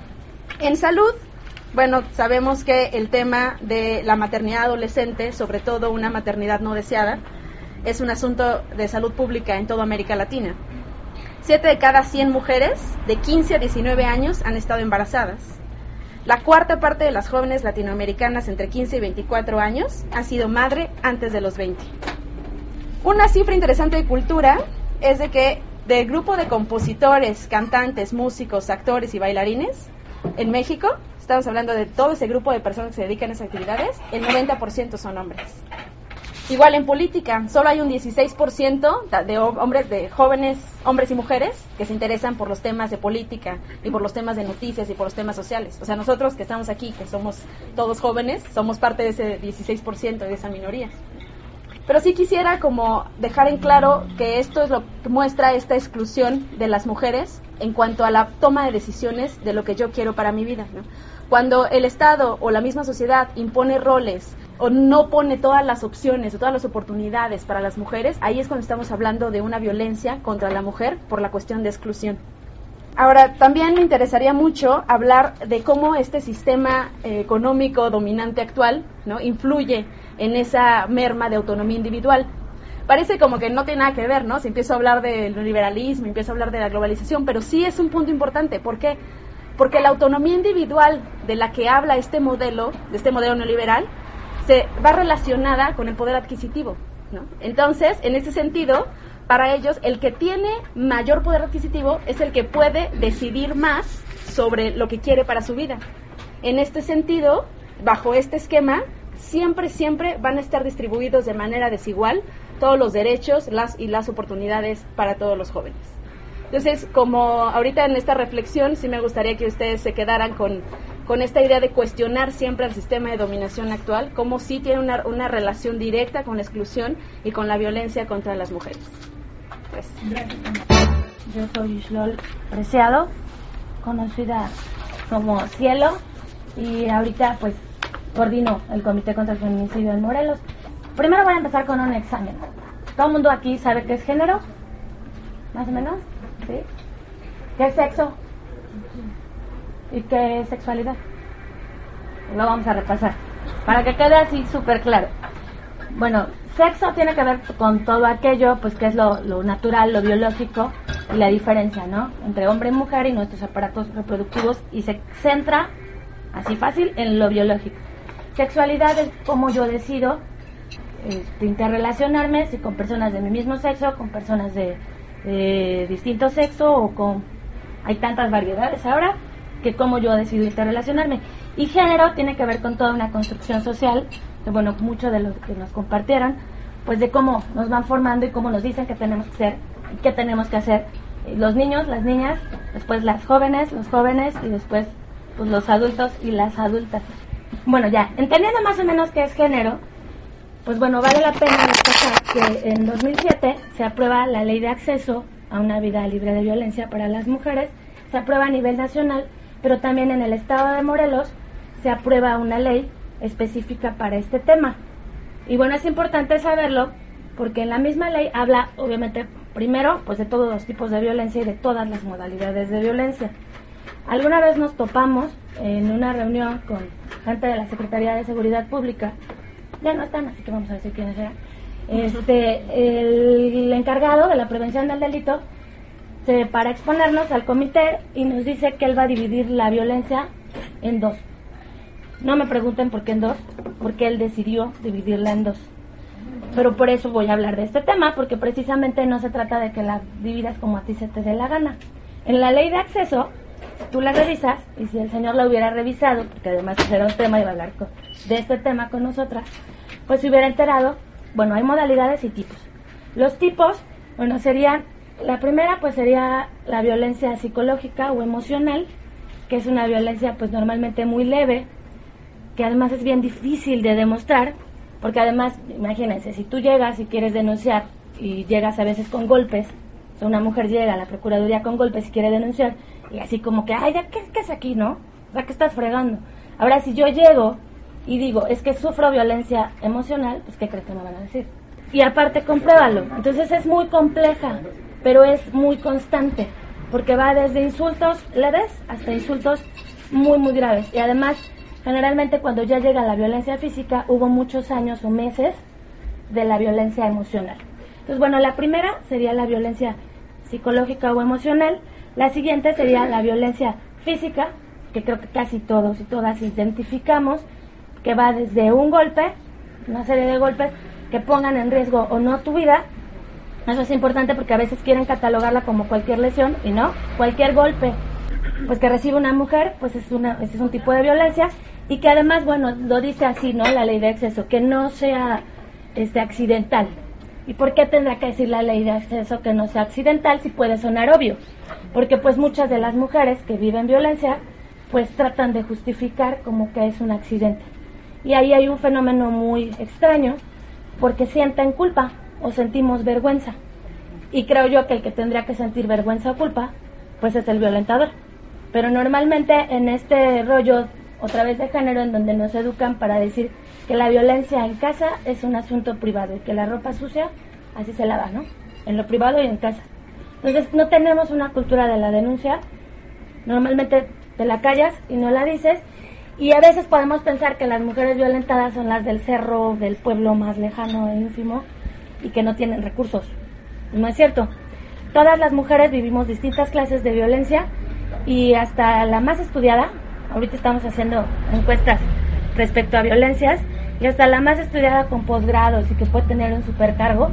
[SPEAKER 3] En salud, bueno, sabemos que el tema de la maternidad adolescente, sobre todo una maternidad no deseada, es un asunto de salud pública en toda América Latina. 7 de cada 100 mujeres de 15 a 19 años han estado embarazadas. La cuarta parte de las jóvenes latinoamericanas entre 15 y 24 años ha sido madre antes de los 20. Una cifra interesante de cultura es de que del grupo de compositores, cantantes, músicos, actores y bailarines en México, estamos hablando de todo ese grupo de personas que se dedican a esas actividades, el 90% son hombres. Igual en política, solo hay un 16% de hombres, de jóvenes, hombres y mujeres, que se interesan por los temas de política y por los temas de noticias y por los temas sociales. O sea, nosotros que estamos aquí, que somos todos jóvenes, somos parte de ese 16%, de esa minoría. Pero sí quisiera como dejar en claro que esto es lo que muestra esta exclusión de las mujeres en cuanto a la toma de decisiones de lo que yo quiero para mi vida, ¿no? Cuando el Estado o la misma sociedad impone roles o no pone todas las opciones o todas las oportunidades para las mujeres, ahí es cuando estamos hablando de una violencia contra la mujer por la cuestión de exclusión. Ahora, también me interesaría mucho hablar de cómo este sistema económico dominante actual, ¿no?, influye en esa merma de autonomía individual. Parece como que no tiene nada que ver, ¿no? Si empiezo a hablar del liberalismo, empiezo a hablar de la globalización, pero sí es un punto importante. ¿Por qué? Porque la autonomía individual de la que habla de este modelo neoliberal, se va relacionada con el poder adquisitivo, ¿no? Entonces, en ese sentido, para ellos, el que tiene mayor poder adquisitivo es el que puede decidir más sobre lo que quiere para su vida. En este sentido, bajo este esquema, siempre van a estar distribuidos de manera desigual todos los derechos y las oportunidades para todos los jóvenes. Entonces, como ahorita en esta reflexión, sí me gustaría que ustedes se quedaran con esta idea de cuestionar siempre el sistema de dominación actual, como sí tiene una relación directa con la exclusión y con la violencia contra las mujeres. Gracias.
[SPEAKER 4] Yo soy Xlol Preciado, conocida como Cielo, y ahorita pues coordino el Comité contra el Feminicidio en Morelos. Primero voy a empezar con un examen. ¿Todo el mundo aquí sabe qué es género? ¿Más o menos? ¿Sí? ¿Qué es sexo? ¿Y qué es sexualidad? Lo vamos a repasar, para que quede así súper claro. Bueno, sexo tiene que ver con todo aquello, pues que es lo natural, lo biológico, y la diferencia, ¿no?, entre hombre y mujer y nuestros aparatos reproductivos, y se centra, así fácil, en lo biológico. Sexualidad es cómo yo decido interrelacionarme, si con personas de mi mismo sexo, con personas de distinto sexo, o con... hay tantas variedades ahora, que cómo yo decido interrelacionarme. Y género tiene que ver con toda una construcción social, que bueno, mucho de lo que nos compartieron, pues de cómo nos van formando y cómo nos dicen que tenemos que ser y qué tenemos que hacer los niños, las niñas, después las jóvenes, los jóvenes, y después pues los adultos y las adultas. Bueno, ya, entendiendo más o menos qué es género, pues bueno, vale la pena destacar que en 2007 se aprueba la Ley de Acceso a una Vida Libre de Violencia para las Mujeres. Se aprueba a nivel nacional, pero también en el estado de Morelos se aprueba una ley específica para este tema. Y bueno, es importante saberlo porque en la misma ley habla, obviamente, primero, pues de todos los tipos de violencia y de todas las modalidades de violencia. Alguna vez nos topamos en una reunión con gente de la Secretaría de Seguridad Pública, ya no están, así que vamos a decir quiénes eran, el encargado de la prevención del delito, para exponernos al comité, y nos dice que él va a dividir la violencia en dos. No me pregunten por qué en dos, porque él decidió dividirla en dos. pero por eso voy a hablar de este tema, porque precisamente no se trata de que la dividas como a ti se te dé la gana. En la ley de acceso, tú la revisas, y si el señor la hubiera revisado, porque además era un tema, iba a hablar de este tema con nosotras, pues se hubiera enterado, bueno, hay modalidades y tipos. Los tipos, bueno, serían, la primera pues sería la violencia psicológica o emocional, que es una violencia pues normalmente muy leve, que además es bien difícil de demostrar, porque además, imagínense, si tú llegas y quieres denunciar y llegas a veces con golpes, o sea, una mujer llega a la Procuraduría con golpes y quiere denunciar, y así como que, ay, ¿qué es aquí, no? O sea, ¿qué estás fregando? Ahora, si yo llego y digo, es que sufro violencia emocional, pues ¿qué crees que me van a decir? Y aparte, compruébalo. Entonces es muy compleja, pero es muy constante, porque va desde insultos leves hasta insultos muy, muy graves. Y además, generalmente cuando ya llega la violencia física, hubo muchos años o meses de la violencia emocional. Entonces, bueno, la primera sería la violencia psicológica o emocional. La siguiente sería la violencia física, que creo que casi todos y todas identificamos, que va desde un golpe, una serie de golpes que pongan en riesgo o no tu vida. Eso es importante porque a veces quieren catalogarla como cualquier lesión, y no, cualquier golpe pues que recibe una mujer, pues es un tipo de violencia, y que además, bueno, lo dice así, ¿no? La ley de acceso, que no sea accidental. ¿Y por qué tendrá que decir la ley de acceso que no sea accidental si puede sonar obvio? Porque pues muchas de las mujeres que viven violencia pues tratan de justificar como que es un accidente. Y ahí hay un fenómeno muy extraño, porque sienten culpa o sentimos vergüenza. Y creo yo que el que tendría que sentir vergüenza o culpa pues es el violentador. Pero normalmente en este rollo, otra vez de género, en donde nos educan para decir que la violencia en casa es un asunto privado y que la ropa sucia así se lava, ¿no? En lo privado y en casa. Entonces no tenemos una cultura de la denuncia. Normalmente te la callas y no la dices, y a veces podemos pensar que las mujeres violentadas son las del cerro, del pueblo más lejano e ínfimo, y que no tienen recursos. No es cierto. Todas las mujeres vivimos distintas clases de violencia, y hasta la más estudiada, ahorita estamos haciendo encuestas respecto a violencias, y hasta la más estudiada con posgrados y que puede tener un supercargo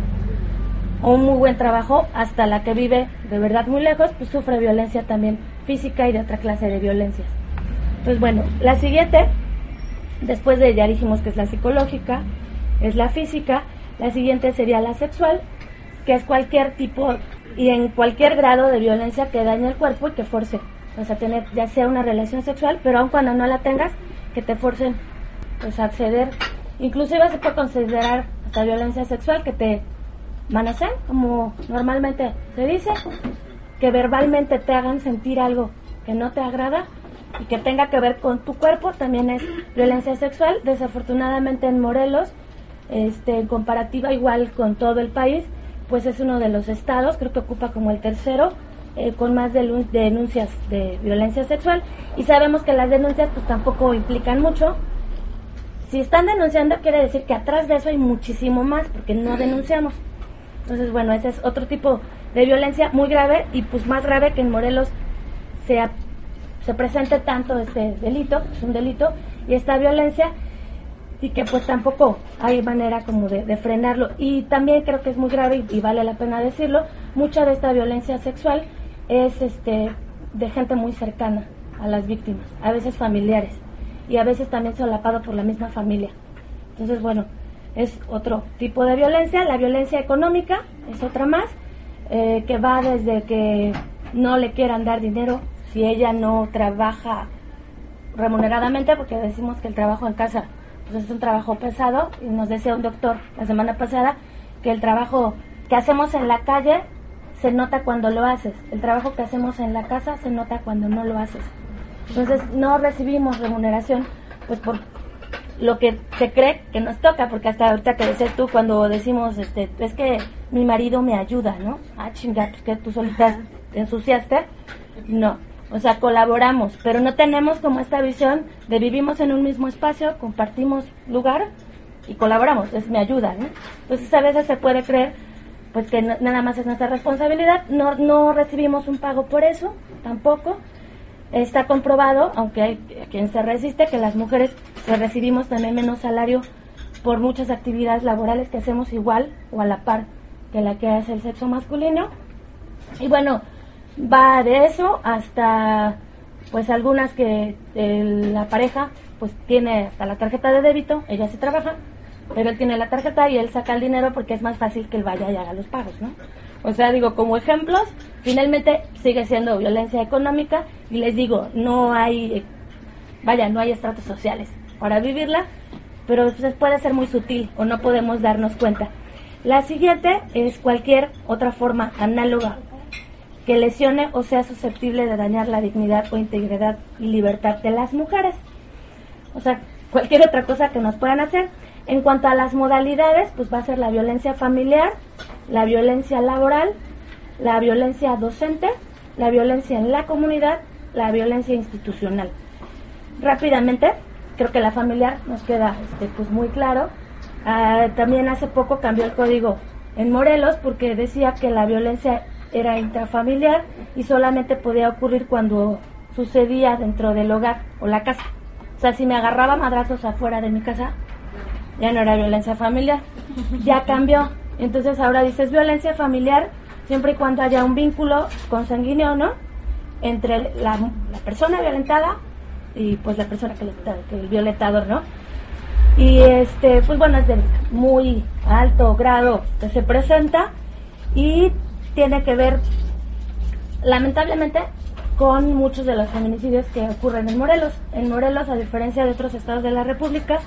[SPEAKER 4] o un muy buen trabajo, hasta la que vive de verdad muy lejos, pues sufre violencia también física y de otra clase de violencias. Pues bueno, la siguiente, después de ya dijimos que es la psicológica, es la física, la siguiente sería la sexual, que es cualquier tipo y en cualquier grado de violencia que dañe el cuerpo y que force, o sea, tener ya sea una relación sexual, pero aun cuando no la tengas, que te forcen pues a acceder. Inclusive se puede considerar hasta violencia sexual, que te manoseen, como normalmente se dice, que verbalmente te hagan sentir algo que no te agrada y que tenga que ver con tu cuerpo, también es violencia sexual. Desafortunadamente en Morelos, en comparativa igual con todo el país, pues es uno de los estados, creo que ocupa como el tercero, con más denuncias de violencia sexual, y sabemos que las denuncias pues tampoco implican mucho. Si están denunciando quiere decir que atrás de eso hay muchísimo más, porque no denunciamos. Entonces, bueno, ese es otro tipo de violencia muy grave, y pues más grave que en Morelos se presente tanto este delito, es un delito, y esta violencia, y que pues tampoco hay manera como de frenarlo. Y también creo que es muy grave, y vale la pena decirlo, mucha de esta violencia sexual es de gente muy cercana a las víctimas, a veces familiares, y a veces también solapado por la misma familia. Entonces, bueno, es otro tipo de violencia. La violencia económica es otra más, que va desde que no le quieran dar dinero si ella no trabaja remuneradamente, porque decimos que el trabajo en casa pues es un trabajo pesado, y nos decía un doctor la semana pasada que el trabajo que hacemos en la calle se nota cuando lo haces, el trabajo que hacemos en la casa se nota cuando no lo haces. Entonces no recibimos remuneración pues por lo que se cree que nos toca, porque hasta ahorita que decías tú, cuando decimos es que mi marido me ayuda, ¿no? Ah, chinga, pues que tú solita te ensuciaste. No, o sea, colaboramos, pero no tenemos como esta visión de vivimos en un mismo espacio, compartimos lugar y colaboramos, es mi ayuda, ¿no? Entonces a veces se puede creer pues que nada más es nuestra responsabilidad, no recibimos un pago por eso, tampoco. Está comprobado, aunque hay quien se resiste, que las mujeres que recibimos también menos salario por muchas actividades laborales que hacemos igual o a la par que la que hace el sexo masculino. Y bueno, va de eso hasta pues algunas que la pareja pues tiene hasta la tarjeta de débito, ella sí trabaja, pero él tiene la tarjeta y él saca el dinero porque es más fácil que él vaya y haga los pagos, ¿no? O sea, digo, como ejemplos, finalmente sigue siendo violencia económica y les digo, no hay estratos sociales para vivirla, pero pues puede ser muy sutil o no podemos darnos cuenta. La siguiente es cualquier otra forma análoga que lesione o sea susceptible de dañar la dignidad o integridad y libertad de las mujeres. O sea, cualquier otra cosa que nos puedan hacer. En cuanto a las modalidades, pues va a ser la violencia familiar, la violencia laboral, la violencia docente, la violencia en la comunidad, la violencia institucional. Rápidamente, creo que la familiar nos queda pues muy claro. También hace poco cambió el código en Morelos porque decía que la violencia era intrafamiliar y solamente podía ocurrir cuando sucedía dentro del hogar o la casa. O sea, si me agarraba madrazos afuera de mi casa, ya no era violencia familiar, ya cambió. Entonces ahora dices violencia familiar siempre y cuando haya un vínculo consanguíneo, ¿no?, entre la persona violentada y pues la persona que el violentador, ¿no? Y pues bueno, es de muy alto grado que se presenta y tiene que ver lamentablemente con muchos de los feminicidios que ocurren en Morelos. En Morelos, a diferencia de otros estados de la República,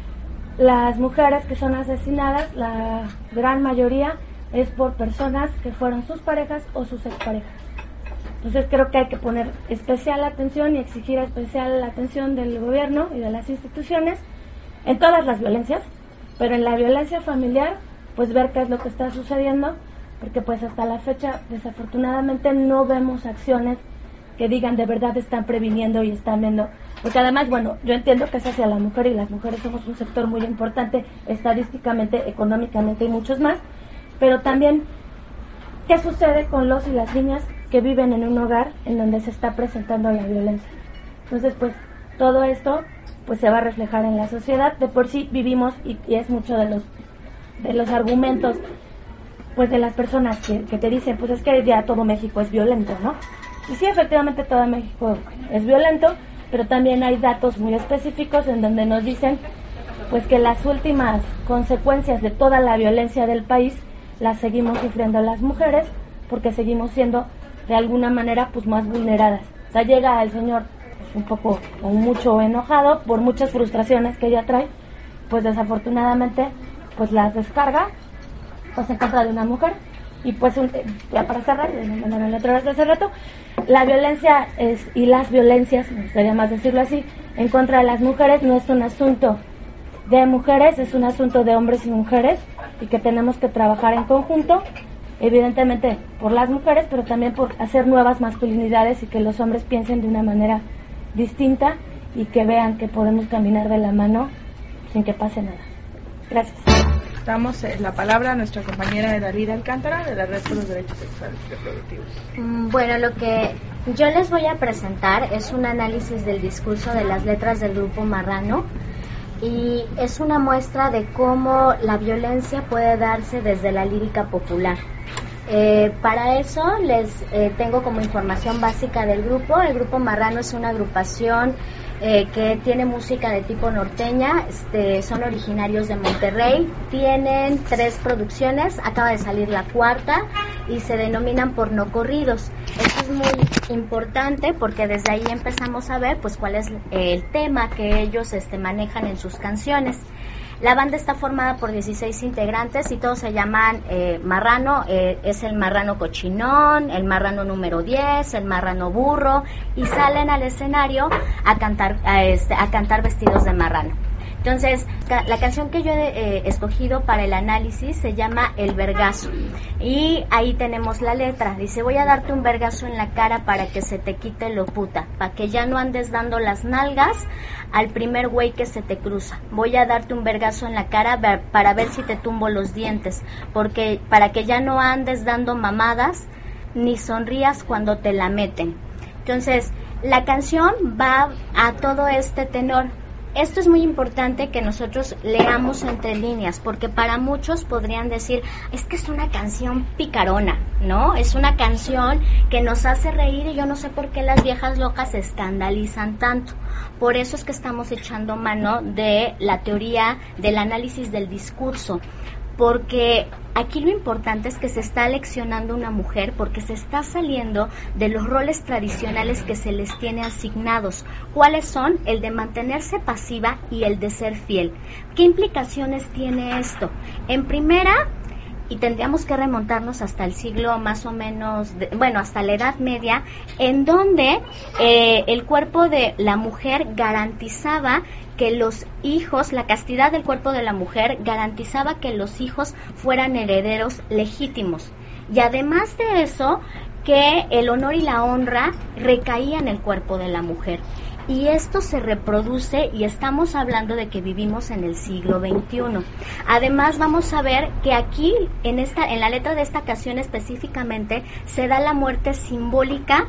[SPEAKER 4] las mujeres que son asesinadas, la gran mayoría es por personas que fueron sus parejas o sus exparejas. Entonces creo que hay que poner especial atención y exigir especial atención del gobierno y de las instituciones en todas las violencias, pero en la violencia familiar, pues ver qué es lo que está sucediendo, porque pues hasta la fecha desafortunadamente no vemos acciones que digan de verdad están previniendo y están viendo, porque además, bueno, yo entiendo que es hacia la mujer y las mujeres somos un sector muy importante estadísticamente, económicamente y muchos más, pero también qué sucede con los y las niñas que viven en un hogar en donde se está presentando la violencia. Entonces pues todo esto pues se va a reflejar en la sociedad. De por sí vivimos y es mucho de los argumentos pues de las personas que te dicen pues es que ya todo México es violento, ¿no? Y sí, efectivamente todo México es violento, pero también hay datos muy específicos en donde nos dicen pues que las últimas consecuencias de toda la violencia del país las seguimos sufriendo las mujeres porque seguimos siendo de alguna manera pues más vulneradas. O sea, llega el señor pues, un poco o mucho enojado por muchas frustraciones que ella trae, pues desafortunadamente pues las descarga pues en contra de una mujer. Y pues ya para cerrar, la otra vez de hace rato, la violencia y las violencias, me gustaría más decirlo así, en contra de las mujeres no es un asunto de mujeres, es un asunto de hombres y mujeres y que tenemos que trabajar en conjunto, evidentemente por las mujeres, pero también por hacer nuevas masculinidades y que los hombres piensen de una manera distinta y que vean que podemos caminar de la mano sin que pase nada. Gracias.
[SPEAKER 5] Damos la palabra a nuestra compañera Edalida Alcántara de la Red por los Derechos Sexuales y Reproductivos.
[SPEAKER 6] Bueno, lo que yo les voy a presentar es un análisis del discurso de las letras del Grupo Marrano y es una muestra de cómo la violencia puede darse desde la lírica popular. Para eso les tengo como información básica del grupo. El Grupo Marrano es una agrupación que tiene música de tipo norteña, son originarios de Monterrey, tienen 3 producciones, acaba de salir la 4ª y se denominan pornocorridos. Esto es muy importante porque desde ahí empezamos a ver pues cuál es el tema que ellos manejan en sus canciones. La banda está formada por 16 integrantes y todos se llaman marrano, es el marrano cochinón, el marrano número 10, el marrano burro, y salen al escenario a cantar vestidos de marrano. Entonces, la canción que yo he escogido para el análisis se llama El Vergazo. Y ahí tenemos la letra. Dice, voy a darte un vergazo en la cara para que se te quite lo puta. Para que ya no andes dando las nalgas al primer güey que se te cruza. Voy a darte un vergazo en la cara para ver si te tumbo los dientes. Porque para que ya no andes dando mamadas ni sonrías cuando te la meten. Entonces, la canción va a todo este tenor. esto es muy importante que nosotros leamos entre líneas, porque para muchos podrían decir, es que es una canción picarona, ¿no? Es una canción que nos hace reír y yo no sé por qué las viejas locas se escandalizan tanto. Por eso es que estamos echando mano de la teoría del análisis del discurso, porque aquí lo importante es que se está leccionando una mujer, porque se está saliendo de los roles tradicionales que se les tiene asignados. ¿Cuáles son? El de mantenerse pasiva y el de ser fiel. ¿Qué implicaciones tiene esto? En primera, y tendríamos que remontarnos hasta el siglo más o menos, hasta la Edad Media, en donde el cuerpo de la mujer garantizaba que los hijos, la castidad del cuerpo de la mujer garantizaba que los hijos fueran herederos legítimos. Y además de eso, que el honor y la honra recaía en el cuerpo de la mujer. Y esto se reproduce, y estamos hablando de que vivimos en el siglo XXI. Además, vamos a ver que aquí, en la letra de esta canción específicamente, se da la muerte simbólica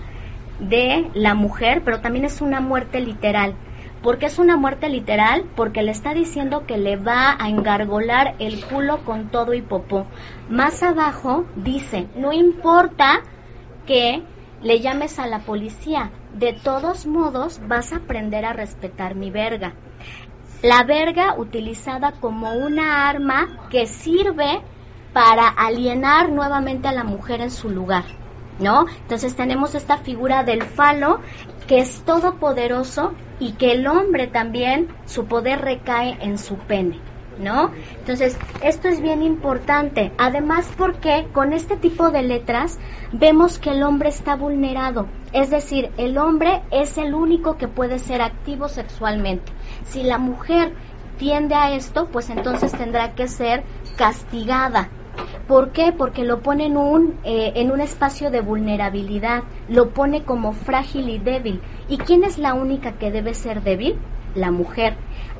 [SPEAKER 6] de la mujer, pero también es una muerte literal. ¿Por qué es una muerte literal? Porque le está diciendo que le va a engargolar el culo con todo y popó. Más abajo dice, no importa que le llames a la policía, de todos modos vas a aprender a respetar mi verga. La verga utilizada como una arma que sirve para alienar nuevamente a la mujer en su lugar, ¿no? Entonces tenemos esta figura del falo que es todopoderoso y que el hombre también, su poder recae en su pene, ¿no? Entonces, esto es bien importante. Además, porque con este tipo de letras vemos que el hombre está vulnerado. Es decir, el hombre es el único que puede ser activo sexualmente. Si la mujer tiende a esto, pues entonces tendrá que ser castigada. ¿Por qué? Porque lo pone en un espacio de vulnerabilidad, lo pone como frágil y débil. ¿Y quién es la única que debe ser débil? La mujer.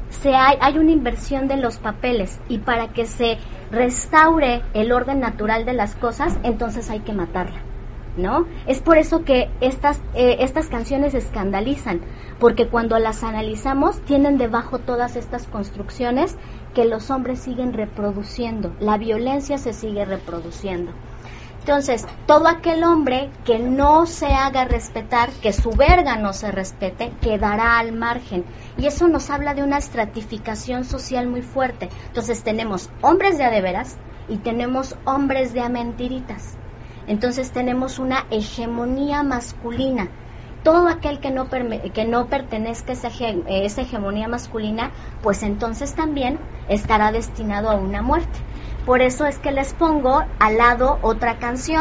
[SPEAKER 6] Hay una inversión de los papeles, y para que se restaure el orden natural de las cosas, entonces hay que matarla, ¿no? Es por eso que estas canciones escandalizan, porque cuando las analizamos tienen debajo todas estas construcciones que los hombres siguen reproduciendo, la violencia se sigue reproduciendo. Entonces, todo aquel hombre que no se haga respetar, que su verga no se respete, quedará al margen. Y eso nos habla de una estratificación social muy fuerte. Entonces, tenemos hombres de a de veras y tenemos hombres de a mentiritas. Entonces, tenemos una hegemonía masculina. Todo aquel que no pertenezca a esa hegemonía masculina, pues entonces también estará destinado a una muerte. Por eso es que les pongo al lado otra canción,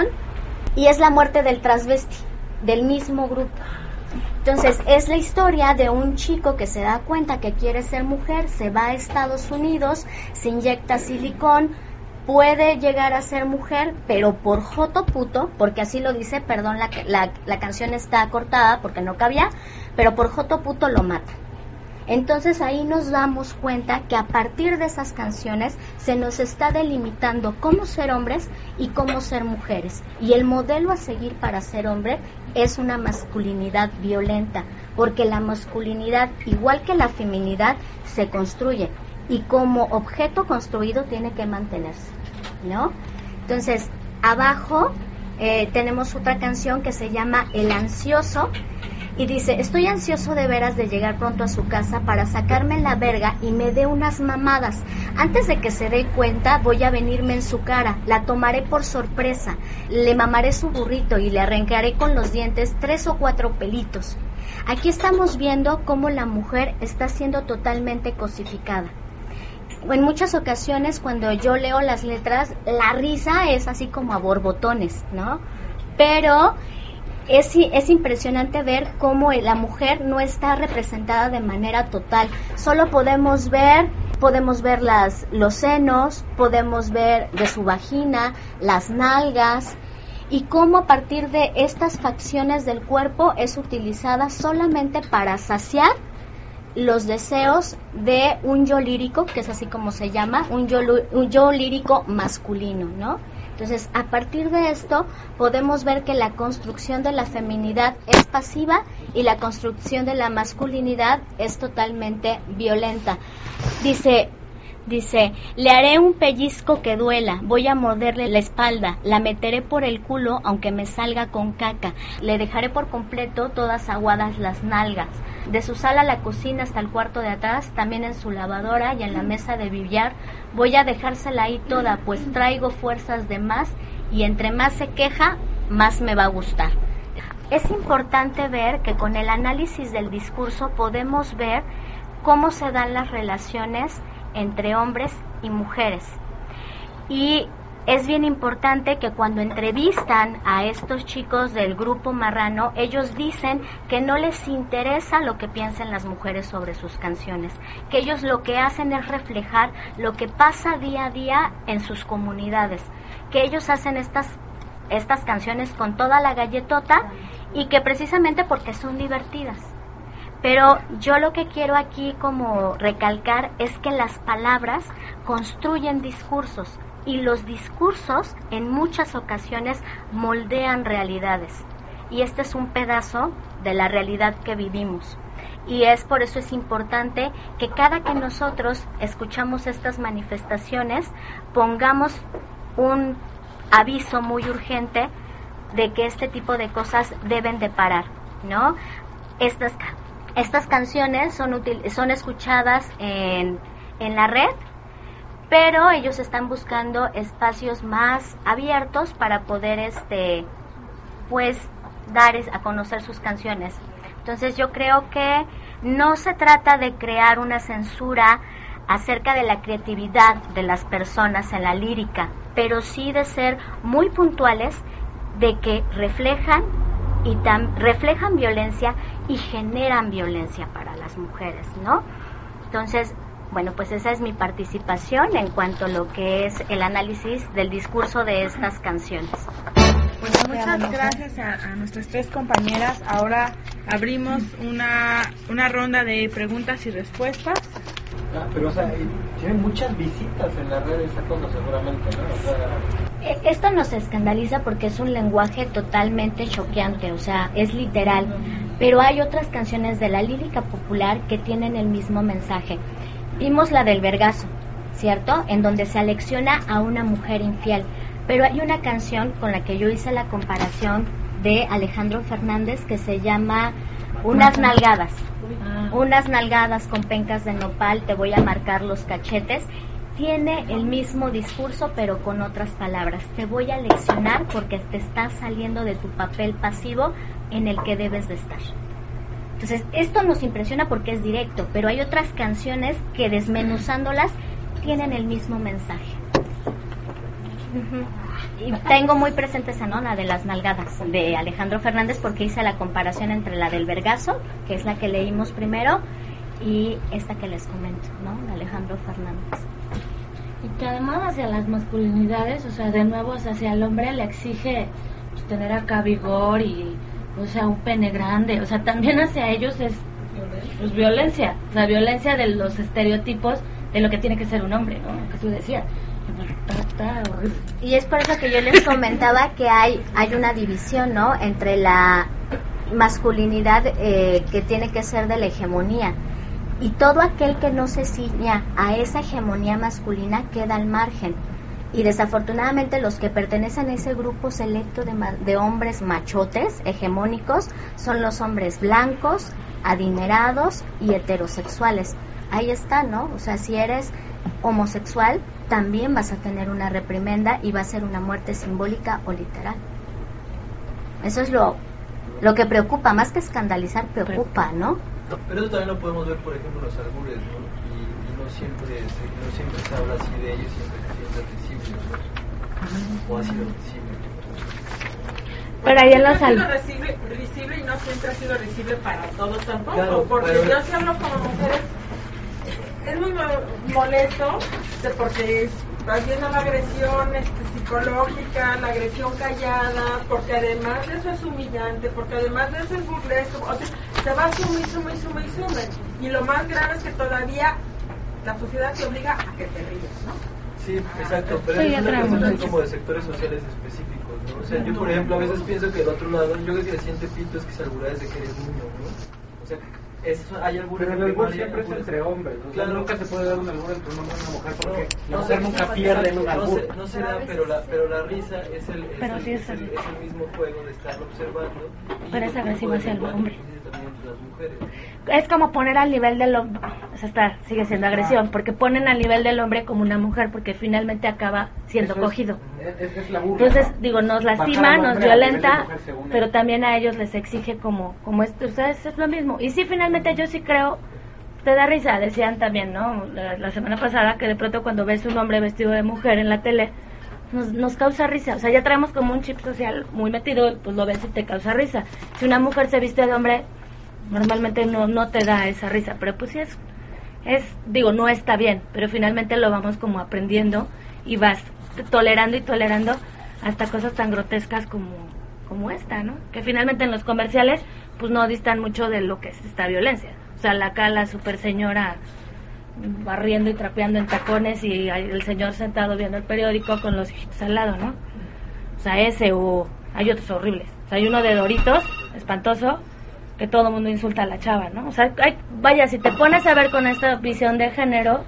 [SPEAKER 6] y es la muerte del transvesti, del mismo grupo. Entonces, es la historia de un chico que se da cuenta que quiere ser mujer, se va a Estados Unidos, se inyecta silicón, puede llegar a ser mujer, pero por joto puto, porque así lo dice, perdón, la canción está cortada porque no cabía, pero por joto puto lo mata. Entonces ahí nos damos cuenta que a partir de esas canciones se nos está delimitando cómo ser hombres y cómo ser mujeres. Y el modelo a seguir para ser hombre es una masculinidad violenta, porque la masculinidad, igual que la feminidad, se construye y como objeto construido tiene que mantenerse, ¿no? Entonces, abajo tenemos otra canción que se llama El Ansioso, y dice, estoy ansioso de veras de llegar pronto a su casa para sacarme la verga y me dé unas mamadas. Antes de que se dé cuenta, voy a venirme en su cara, la tomaré por sorpresa, le mamaré su burrito y le arrancaré con los dientes 3 o 4 pelitos. Aquí estamos viendo cómo la mujer está siendo totalmente cosificada. En muchas ocasiones, cuando yo leo las letras, la risa es así como a borbotones, ¿no? Pero es impresionante ver cómo la mujer no está representada de manera total. Solo podemos ver los senos, podemos ver de su vagina, las nalgas, y cómo a partir de estas facciones del cuerpo es utilizada solamente para saciar los deseos de un yo lírico, que es así como se llama, un yo lírico masculino, ¿no? Entonces, a partir de esto, podemos ver que la construcción de la feminidad es pasiva y la construcción de la masculinidad es totalmente violenta. Dice, le haré un pellizco que duela, voy a morderle la espalda, la meteré por el culo aunque me salga con caca, le dejaré por completo todas aguadas las nalgas, de su sala a la cocina hasta el cuarto de atrás, también en su lavadora y en la mesa de billar, voy a dejársela ahí toda, pues traigo fuerzas de más y entre más se queja, más me va a gustar. Es importante ver que con el análisis del discurso podemos ver cómo se dan las relaciones entre hombres y mujeres. Y es bien importante que cuando entrevistan a estos chicos del grupo Marrano, ellos dicen que no les interesa lo que piensen las mujeres sobre sus canciones, que ellos lo que hacen es reflejar lo que pasa día a día en sus comunidades, que ellos hacen estas canciones con toda la galletota y que precisamente porque son divertidas. Pero yo lo que quiero aquí como recalcar es que las palabras construyen discursos y los discursos en muchas ocasiones moldean realidades. Y este es un pedazo de la realidad que vivimos. Y por eso es importante que cada que nosotros escuchamos estas manifestaciones pongamos un aviso muy urgente de que este tipo de cosas deben de parar, ¿no? Estas canciones son escuchadas en la red, pero ellos están buscando espacios más abiertos para poder dar a conocer sus canciones. Entonces yo creo que no se trata de crear una censura acerca de la creatividad de las personas en la lírica, pero sí de ser muy puntuales de que reflejan violencia y generan violencia para las mujeres, ¿no? Entonces, bueno, pues esa es mi participación en cuanto a lo que es el análisis del discurso de estas canciones.
[SPEAKER 5] Pues muchas gracias a nuestras tres compañeras. Ahora abrimos una ronda de preguntas y respuestas.
[SPEAKER 7] Pero, o sea, tienen muchas visitas en las redes esa cosa seguramente, ¿no? O sea...
[SPEAKER 6] Esto nos escandaliza porque es un lenguaje totalmente choqueante, o sea, es literal. Pero hay otras canciones de la lírica popular que tienen el mismo mensaje. Vimos la del Vergazo, ¿cierto? En donde se alecciona a una mujer infiel. Pero hay una canción con la que yo hice la comparación de Alejandro Fernández que se llama Unas nalgadas. Unas nalgadas con pencas de nopal, te voy a marcar los cachetes. Tiene el mismo discurso pero con otras palabras. Te voy a leccionar porque te estás saliendo de tu papel pasivo en el que debes de estar. Entonces, esto nos impresiona porque es directo, pero hay otras canciones que desmenuzándolas tienen el mismo mensaje. Y tengo muy presente esa, ¿no? La de las nalgadas de Alejandro Fernández porque hice la comparación entre la del Vergazo, que es la que leímos primero, y esta que les comento, ¿no? De Alejandro Fernández.
[SPEAKER 4] Y que además hacia las masculinidades, o sea, de nuevo hacia el hombre le exige pues, tener acá vigor y, o sea, un pene grande, o sea, también hacia ellos es pues, violencia, o sea, violencia de los estereotipos de lo que tiene que ser un hombre, ¿no? Que tú decías.
[SPEAKER 6] Y es por eso que yo les comentaba que hay una división, ¿no? Entre la masculinidad que tiene que ser de la hegemonía y todo aquel que no se ciña a esa hegemonía masculina queda al margen. Y desafortunadamente los que pertenecen a ese grupo selecto de hombres machotes, hegemónicos, son los hombres blancos, adinerados y heterosexuales. Ahí está, ¿no? O sea, si eres homosexual, también vas a tener una reprimenda y va a ser una muerte simbólica o literal. Eso es lo que preocupa, más que escandalizar, preocupa, ¿no?
[SPEAKER 7] Pero eso también lo podemos ver, por ejemplo, en los albures, ¿no? Y no siempre se habla así de ellos, siempre es risible, ¿no? O ha sido risible.
[SPEAKER 4] Pero ahí en los
[SPEAKER 5] risible y no siempre ha sido risible para todos tampoco,
[SPEAKER 7] claro,
[SPEAKER 5] porque yo si hablo como mujeres es muy molesto porque estás viendo la agresión psicológica, la agresión callada, porque además de eso es humillante, porque además de eso es burlesco, o sea, se va sume. Y lo más grave es que todavía la sociedad te obliga a que te rías, ¿no?
[SPEAKER 7] Sí, exacto, pero
[SPEAKER 4] Sí,
[SPEAKER 7] es
[SPEAKER 4] ya
[SPEAKER 7] una
[SPEAKER 4] traemos
[SPEAKER 7] cuestión
[SPEAKER 4] mucho.
[SPEAKER 7] como de sectores sociales específicos, ¿no? O sea, yo por ejemplo a veces pienso que del otro lado, yo creo que se siente pito es que se albura desde que eres niño, ¿no? O sea, hay alguna
[SPEAKER 8] Pero el albur siempre es entre hombres, ¿no?
[SPEAKER 7] Claro,
[SPEAKER 8] Nunca se puede dar un albur entre un hombre y una mujer porque la
[SPEAKER 7] no
[SPEAKER 8] mujer
[SPEAKER 7] se-
[SPEAKER 8] nunca pierde en un albur.
[SPEAKER 7] No se da, pero la risa es el mismo juego de estarlo observando.
[SPEAKER 4] Pero es agresivo hacia el hombre.
[SPEAKER 7] También entre las mujeres.
[SPEAKER 4] Es como poner al nivel del hombre, o sea, sigue siendo agresión, porque ponen al nivel del hombre como una mujer, porque finalmente acaba siendo
[SPEAKER 8] Eso es-
[SPEAKER 4] cogido.
[SPEAKER 8] Es la burla,
[SPEAKER 4] Entonces,
[SPEAKER 8] ¿no?
[SPEAKER 4] digo, nos
[SPEAKER 8] Bajar
[SPEAKER 4] lastima,
[SPEAKER 8] al
[SPEAKER 4] nos
[SPEAKER 8] hombre al nivel de
[SPEAKER 4] violenta,
[SPEAKER 8] mujer según
[SPEAKER 4] pero
[SPEAKER 8] él.
[SPEAKER 4] también a ellos les exige como esto, o sea, es lo mismo. Y sí, finalmente yo sí creo, te da risa, decían también, ¿no? La semana pasada, que de pronto cuando ves un hombre vestido de mujer en la tele, nos causa risa, o sea, ya traemos como un chip social muy metido, pues lo ves y te causa risa. Si una mujer se viste de hombre, normalmente no te da esa risa, pero pues sí digo, no está bien, pero finalmente lo vamos como aprendiendo y vas tolerando y tolerando hasta cosas tan grotescas como esta, ¿no? Que finalmente en los comerciales pues no distan mucho de lo que es esta violencia. O sea, la super señora barriendo y trapeando en tacones y el señor sentado viendo el periódico con los hijitos al lado, ¿no? O sea, hay otros horribles. O sea, hay uno de Doritos, espantoso, que todo el mundo insulta a la chava, ¿no? O sea, vaya, si te pones a ver con esta visión de género,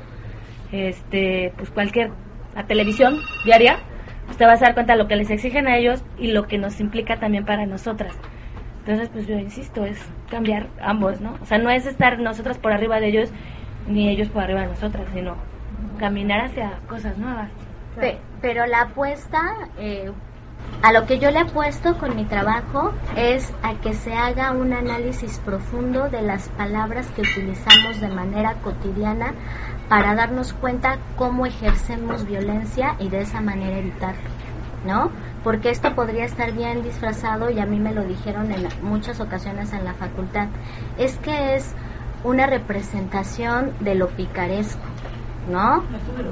[SPEAKER 4] pues la televisión diaria, pues te vas a dar cuenta de lo que les exigen a ellos y lo que nos implica también para nosotras. Entonces, pues yo insisto, es cambiar ambos, ¿no? O sea, no es estar nosotras por arriba de ellos, ni ellos por arriba de nosotras, sino caminar hacia cosas nuevas.
[SPEAKER 6] Pero la apuesta, a lo que yo le apuesto con mi trabajo es a que se haga un análisis profundo de las palabras que utilizamos de manera cotidiana para darnos cuenta cómo ejercemos violencia y de esa manera evitarlo, ¿no? Porque esto podría estar bien disfrazado, y a mí me lo dijeron en muchas ocasiones en la facultad, es que es una representación de lo picaresco, ¿no?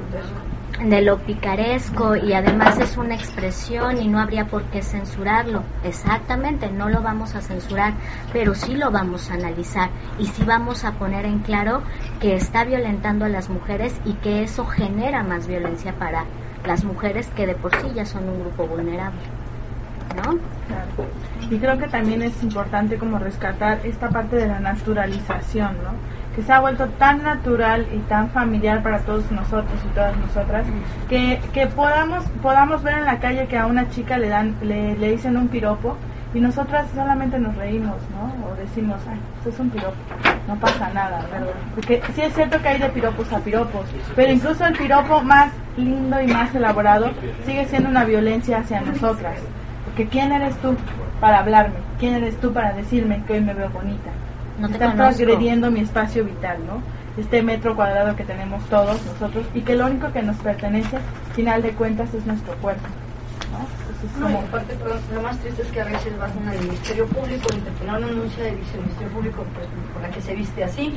[SPEAKER 6] De lo picaresco, y además es una expresión y no habría por qué censurarlo. Exactamente, no lo vamos a censurar, pero sí lo vamos a analizar y sí vamos a poner en claro que está violentando a las mujeres y que eso genera más violencia para las mujeres, que de por sí ya son un grupo vulnerable, ¿no?
[SPEAKER 9] Claro. Y creo que también es importante como rescatar esta parte de la naturalización, ¿no? Que se ha vuelto tan natural y tan familiar para todos nosotros y todas nosotras, que podamos ver en la calle que a una chica le dicen un piropo y nosotras solamente nos reímos, ¿no? O decimos, ay, eso es un piropo, no pasa nada, ¿verdad? Porque sí es cierto que hay de piropos a piropos, pero incluso el piropo más lindo y más elaborado sigue siendo una violencia hacia nosotras. Porque ¿quién eres tú para hablarme? ¿Quién eres tú para decirme que hoy me veo bonita?
[SPEAKER 6] No te
[SPEAKER 9] Estás
[SPEAKER 6] conozco.
[SPEAKER 9] transgrediendo mi espacio vital, ¿no? Este metro cuadrado que tenemos todos nosotros y que lo único que nos pertenece, al final de cuentas, es nuestro cuerpo, ¿no? Entonces,
[SPEAKER 10] No, y
[SPEAKER 9] como...
[SPEAKER 10] aparte, lo más triste es que a veces vas al Ministerio Público y te ponen una anuncia y dice el Ministerio Público por la que se viste así.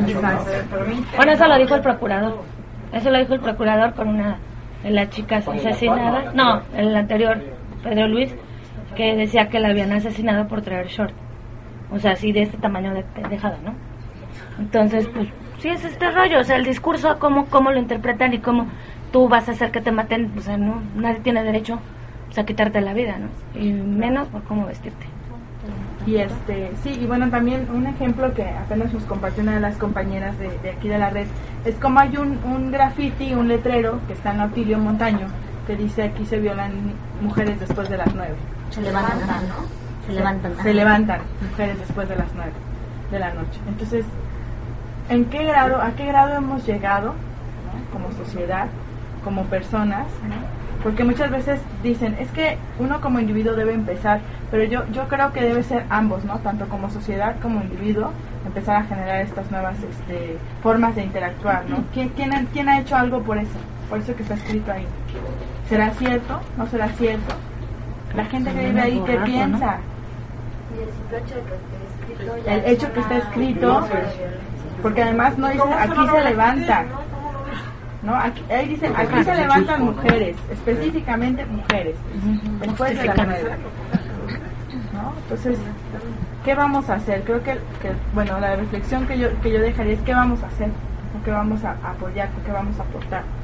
[SPEAKER 4] Bueno, eso lo dijo el procurador. Eso lo dijo el procurador con una de las chicas asesinadas. No, el anterior, Pedro Luis, que decía que la habían asesinado por traer short. O sea, así de este tamaño de pendejada, ¿no? Entonces, pues, sí es este rollo. O sea, el discurso, cómo lo interpretan y cómo tú vas a hacer que te maten. O sea, no, nadie tiene derecho, pues, a quitarte la vida, ¿no? Y menos por cómo vestirte.
[SPEAKER 9] Y sí, y bueno, también un ejemplo que apenas nos compartió una de las compañeras de aquí de la red, es como hay un graffiti, un letrero que está en Autilio Montaño, que dice: aquí se violan mujeres después de las 9.
[SPEAKER 6] Se levantan, ¿no?
[SPEAKER 9] Se levantan mujeres después de las 9 de la noche. Entonces, ¿a qué grado hemos llegado, ¿no? Como sociedad, como personas, ¿no? Porque muchas veces dicen, es que uno como individuo debe empezar, pero yo creo que debe ser ambos, ¿no? Tanto como sociedad como individuo, empezar a generar estas nuevas formas de interactuar, ¿no? ¿Quién ha hecho algo por eso que está escrito ahí? ¿Será cierto? ¿No será cierto? La gente que vive ahí, ¿qué piensa? El hecho que está escrito, porque además no dice, aquí se levantan, ¿no? Ahí dice, aquí se levantan mujeres, específicamente mujeres, después de la 9, ¿no? Entonces, ¿qué vamos a hacer? Creo que bueno, la reflexión que yo dejaría es: ¿qué vamos a hacer? ¿Qué vamos a apoyar? ¿Qué vamos a aportar?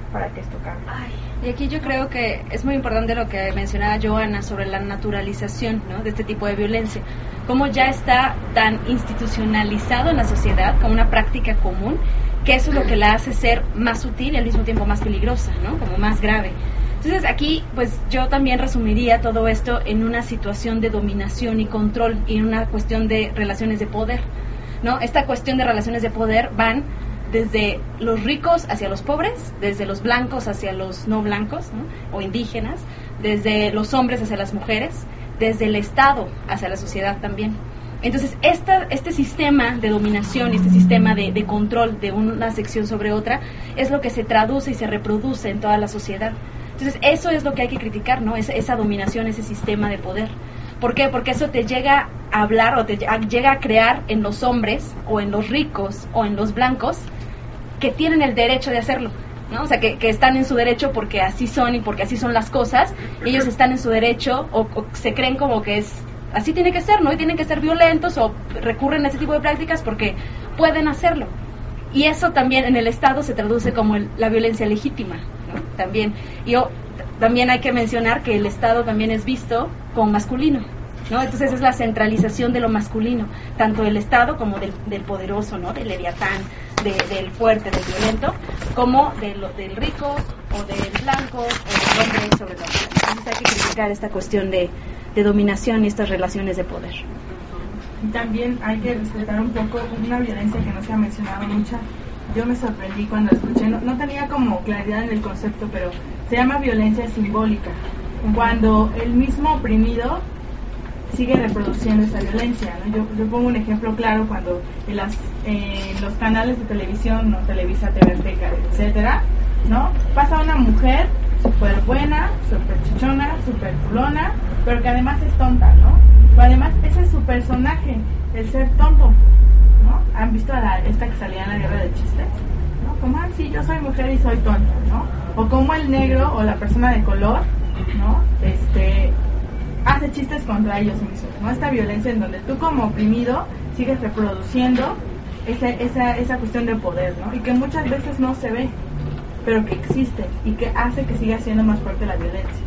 [SPEAKER 9] para que esto cambie.
[SPEAKER 3] Y aquí yo creo que es muy importante lo que mencionaba Joana sobre la naturalización, ¿no?, de este tipo de violencia, cómo ya está tan institucionalizado en la sociedad como una práctica común, que eso es lo que la hace ser más sutil y al mismo tiempo más peligrosa, ¿no?, como más grave. Entonces aquí pues yo también resumiría todo esto en una situación de dominación y control y en una cuestión de relaciones de poder, ¿no? Esta cuestión de relaciones de poder van desde los ricos hacia los pobres, desde los blancos hacia los no blancos, ¿no?, o indígenas, desde los hombres hacia las mujeres, desde el Estado hacia la sociedad también. Entonces, este sistema de dominación y este sistema de control de una sección sobre otra es lo que se traduce y se reproduce en toda la sociedad. Entonces, eso es lo que hay que criticar, ¿no? Esa dominación, ese sistema de poder. ¿Por qué? Porque eso te llega a hablar o te llega a crear en los hombres o en los ricos o en los blancos que tienen el derecho de hacerlo, ¿no? O sea, que están en su derecho porque así son y porque así son las cosas. Ellos están en su derecho o se creen como que así tiene que ser, ¿no? Y tienen que ser violentos o recurren a ese tipo de prácticas porque pueden hacerlo. Y eso también en el Estado se traduce como la violencia legítima, ¿no? También. También hay que mencionar que el Estado también es visto como masculino, ¿no? Entonces es la centralización de lo masculino, tanto del Estado como del poderoso, ¿no?, del leviatán, del fuerte, del violento, como del rico o del blanco o del hombre sobre todo. Entonces hay que criticar esta cuestión de dominación y estas relaciones de poder.
[SPEAKER 9] Y también hay que respetar un poco una violencia que no se ha mencionado mucha. Yo me sorprendí cuando escuché, no tenía como claridad en el concepto, pero se llama violencia simbólica, cuando el mismo oprimido sigue reproduciendo esa violencia, ¿no? Yo pongo un ejemplo claro cuando en los canales de televisión, ¿no?, Televisa, TV Azteca, etcétera, ¿no?, pasa una mujer súper buena, súper chichona, súper culona, pero que además es tonta, ¿no? Pero además ese es su personaje, el ser tonto, ¿no? ¿Han visto esta que salía en la Guerra de Chistes? ¿No? Como, sí, yo soy mujer y soy tonta, ¿no? O como el negro o la persona de color, ¿no?, hace chistes contra ellos mismos, ¿no? Esta violencia en donde tú como oprimido sigues reproduciendo esa cuestión de poder, ¿no? Y que muchas veces no se ve, pero que existe y que hace que siga siendo más fuerte la violencia.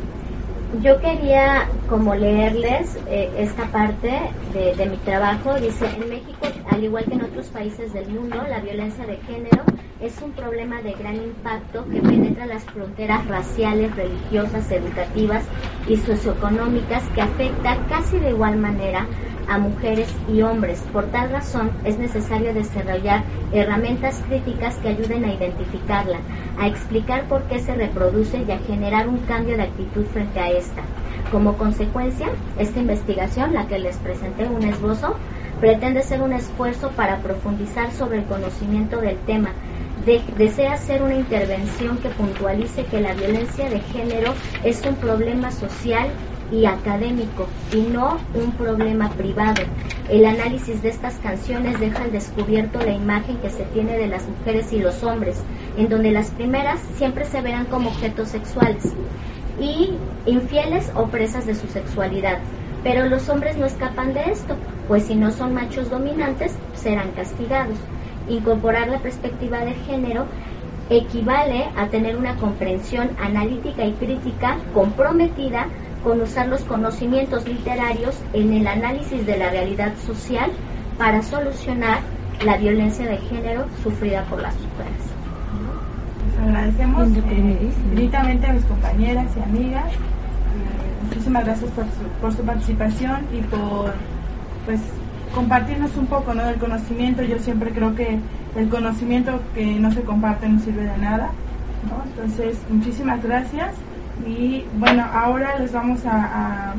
[SPEAKER 6] Yo quería como leerles esta parte de mi trabajo. Dice, en México, al igual que en otros países del mundo, la violencia de género es un problema de gran impacto que penetra las fronteras raciales, religiosas, educativas y socioeconómicas, que afecta casi de igual manera a mujeres y hombres. Por tal razón, es necesario desarrollar herramientas críticas que ayuden a identificarla, a explicar por qué se reproduce y a generar un cambio de actitud frente a esta. Como consecuencia, esta investigación, la que les presenté un esbozo, pretende ser un esfuerzo para profundizar sobre el conocimiento del tema. Desea hacer una intervención que puntualice que la violencia de género es un problema social y académico y no un problema privado. El análisis de estas canciones deja al descubierto la imagen que se tiene de las mujeres y los hombres, en donde las primeras siempre se verán como objetos sexuales y infieles o presas de su sexualidad. Pero los hombres no escapan de esto, pues si no son machos dominantes, serán castigados. Incorporar la perspectiva de género equivale a tener una comprensión analítica y crítica comprometida con usar los conocimientos literarios en el análisis de la realidad social para solucionar la violencia de género sufrida por las mujeres.
[SPEAKER 9] Les agradecemos infinitamente a mis compañeras y amigas. Muchísimas gracias por su participación y por compartirnos un poco, ¿no?, del conocimiento. Yo siempre creo que el conocimiento que no se comparte no sirve de nada, ¿no? Entonces, muchísimas gracias. Y bueno, ahora les vamos a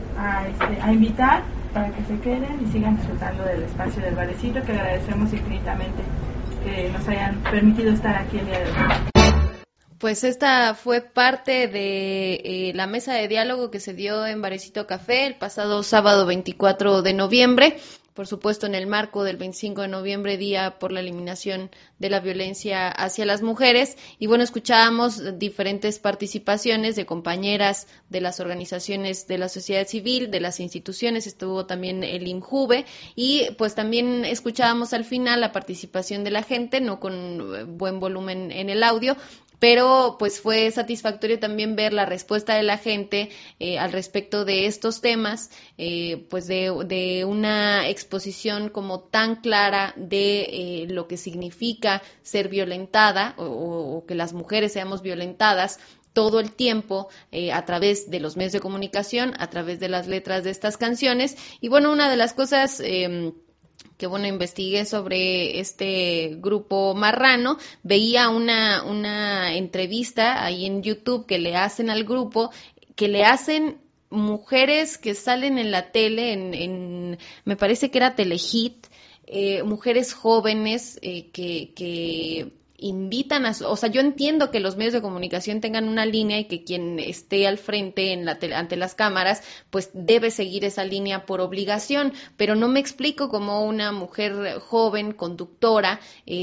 [SPEAKER 9] invitar para que se queden y sigan disfrutando del espacio del barecito, que agradecemos infinitamente que nos hayan permitido estar aquí el día de hoy.
[SPEAKER 2] Pues esta fue parte de la mesa de diálogo que se dio en Barecito Café el pasado sábado 24 de noviembre. Por supuesto, en el marco del 25 de noviembre, Día por la Eliminación de la Violencia hacia las Mujeres. Y bueno, escuchábamos diferentes participaciones de compañeras de las organizaciones de la sociedad civil, de las instituciones, estuvo también el INJUVE, y pues también escuchábamos al final la participación de la gente, no con buen volumen en el audio, pero pues fue satisfactorio también ver la respuesta de la gente al respecto de estos temas, pues de una exposición como tan clara de lo que significa ser violentada o que las mujeres seamos violentadas todo el tiempo a través de los medios de comunicación, a través de las letras de estas canciones. Y bueno, una de las cosas que investigué sobre este grupo Marrano, veía una entrevista ahí en YouTube que le hacen al grupo, que le hacen mujeres que salen en la tele, me parece que era Telehit, mujeres jóvenes que invitan o sea, yo entiendo que los medios de comunicación tengan una línea y que quien esté al frente ante las cámaras, pues debe seguir esa línea por obligación, pero no me explico cómo una mujer joven, conductora,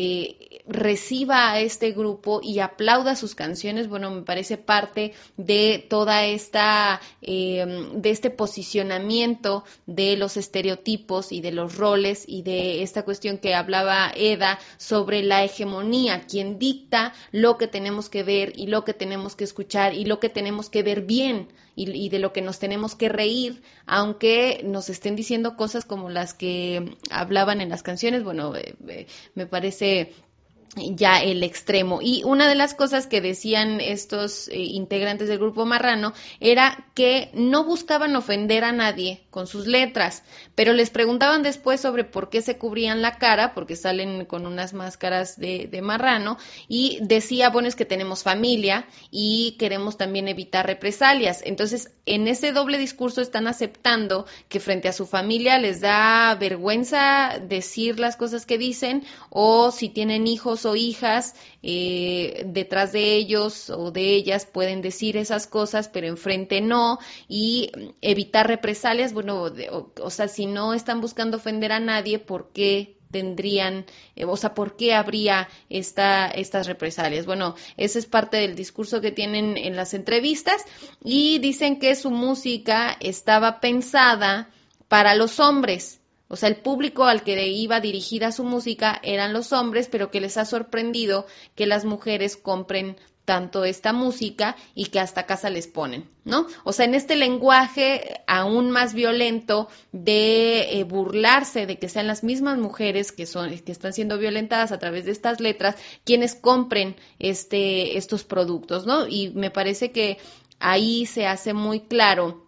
[SPEAKER 2] reciba a este grupo y aplauda sus canciones. Bueno, me parece parte de toda esta, de este posicionamiento de los estereotipos y de los roles y de esta cuestión que hablaba Eda sobre la hegemonía, quien dicta lo que tenemos que ver y lo que tenemos que escuchar y lo que tenemos que ver bien y de lo que nos tenemos que reír, aunque nos estén diciendo cosas como las que hablaban en las canciones. Bueno, me parece ya el extremo. Y una de las cosas que decían estos integrantes del grupo Marrano era que no buscaban ofender a nadie con sus letras, pero les preguntaban después sobre por qué se cubrían la cara, porque salen con unas máscaras de marrano, y decía, bueno, es que tenemos familia y queremos también evitar represalias. Entonces, en ese doble discurso están aceptando que frente a su familia les da vergüenza decir las cosas que dicen, o si tienen hijos o hijas, detrás de ellos o de ellas pueden decir esas cosas, pero enfrente no, y evitar represalias. Bueno, o sea, si no están buscando ofender a nadie, ¿por qué tendrían, por qué habría estas represalias? Bueno, ese es parte del discurso que tienen en las entrevistas, y dicen que su música estaba pensada para los hombres. O sea, el público al que iba dirigida su música eran los hombres, pero que les ha sorprendido que las mujeres compren tanto esta música y que hasta casa les ponen, ¿no? O sea, en este lenguaje aún más violento de burlarse de que sean las mismas mujeres que están siendo violentadas a través de estas letras quienes compren estos productos, ¿no? Y me parece que ahí se hace muy claro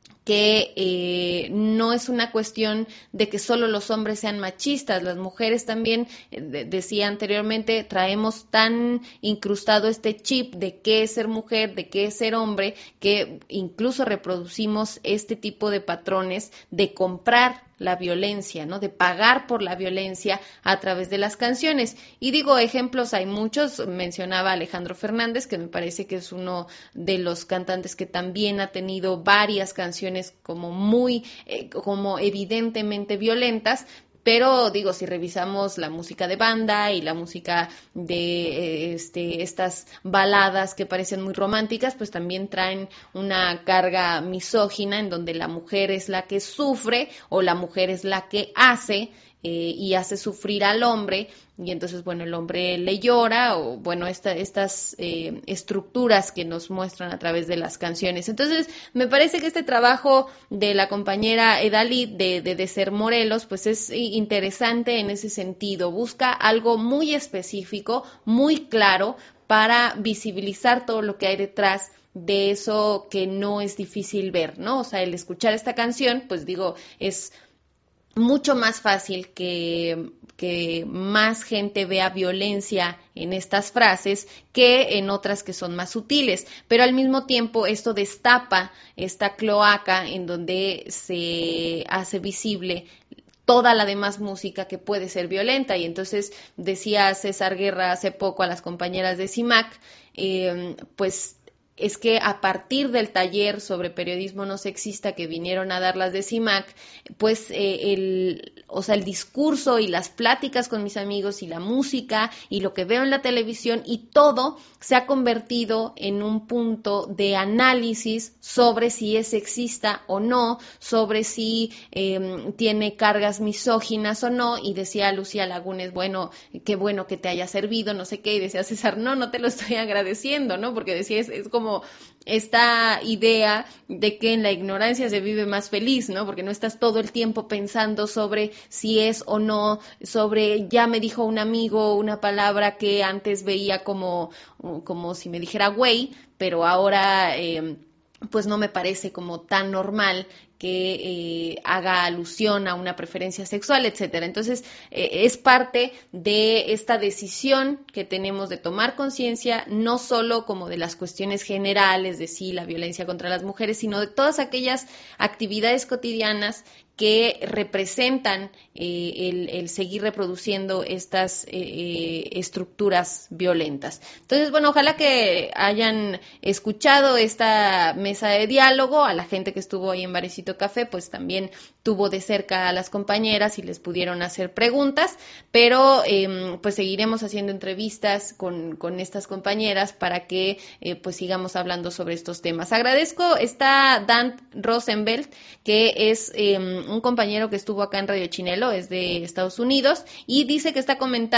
[SPEAKER 2] que no es una cuestión de que solo los hombres sean machistas, las mujeres también, decía anteriormente, traemos tan incrustado este chip de qué es ser mujer, de qué es ser hombre, que incluso reproducimos este tipo de patrones de comprar la violencia, ¿no? De pagar por la violencia a través de las canciones. Y digo, ejemplos hay muchos. Mencionaba a Alejandro Fernández, que me parece que es uno de los cantantes que también ha tenido varias canciones como como evidentemente violentas. Pero digo, si revisamos la música de banda y la música de estas baladas que parecen muy románticas, pues también traen una carga misógina en donde la mujer es la que sufre o la mujer es la que hace y hace sufrir al hombre, y entonces, bueno, el hombre le llora, o bueno, estas estructuras que nos muestran a través de las canciones. Entonces, me parece que este trabajo de la compañera Edalit de Ser Morelos, pues es interesante en ese sentido. Busca algo muy específico, muy claro, para visibilizar todo lo que hay detrás de eso que no es difícil ver, ¿no? O sea, el escuchar esta canción, pues digo, es mucho más fácil que más gente vea violencia en estas frases que en otras que son más sutiles, pero al mismo tiempo esto destapa esta cloaca en donde se hace visible toda la demás música que puede ser violenta. Y entonces decía César Guerra hace poco a las compañeras de CIMAC, pues es que a partir del taller sobre periodismo no sexista que vinieron a dar las de CIMAC, pues o sea, el discurso y las pláticas con mis amigos y la música y lo que veo en la televisión, y todo se ha convertido en un punto de análisis sobre si es sexista o no, sobre si tiene cargas misóginas o no. Y decía Lucía Lagunes, bueno, qué bueno que te haya servido, no sé qué, y decía César, no te lo estoy agradeciendo, ¿no? Porque decía, es como esta idea de que en la ignorancia se vive más feliz, ¿no? Porque no estás todo el tiempo pensando sobre si es o no, sobre ya me dijo un amigo una palabra que antes veía como si me dijera güey, pero ahora pues no me parece como tan normal que haga alusión a una preferencia sexual, etcétera. Entonces, es parte de esta decisión que tenemos de tomar conciencia, no solo como de las cuestiones generales de sí, la violencia contra las mujeres, sino de todas aquellas actividades cotidianas que representan el seguir reproduciendo estas estructuras violentas. Entonces, bueno, ojalá que hayan escuchado esta mesa de diálogo. A la gente que estuvo ahí en Barecito Café, pues también tuvo de cerca a las compañeras y les pudieron hacer preguntas, pero pues seguiremos haciendo entrevistas con estas compañeras para que pues sigamos hablando sobre estos temas. Agradezco, está Dan Rosenbelt, que es un compañero que estuvo acá en Radio Chinelo, es de Estados Unidos, y dice que está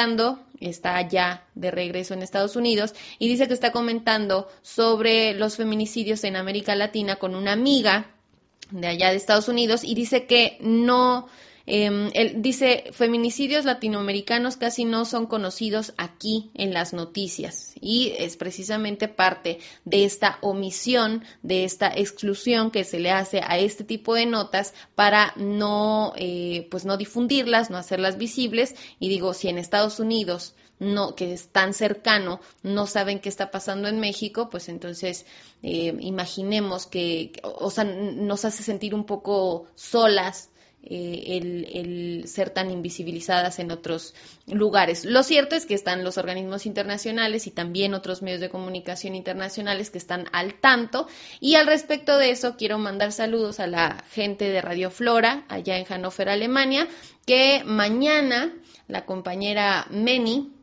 [SPEAKER 2] ya de regreso en Estados Unidos, y dice que está comentando sobre los feminicidios en América Latina con una amiga de allá de Estados Unidos, y dice que no, él dice, feminicidios latinoamericanos casi no son conocidos aquí en las noticias, y es precisamente parte de esta omisión, de esta exclusión que se le hace a este tipo de notas para no, pues no difundirlas, no hacerlas visibles. Y digo, si en Estados Unidos no, que es tan cercano, no saben qué está pasando en México, pues entonces imaginemos que, o sea, nos hace sentir un poco solas el ser tan invisibilizadas en otros lugares. Lo cierto es que están los organismos internacionales y también otros medios de comunicación internacionales que están al tanto, y al respecto de eso quiero mandar saludos a la gente de Radio Flora allá en Hannover, Alemania, que mañana la compañera Meni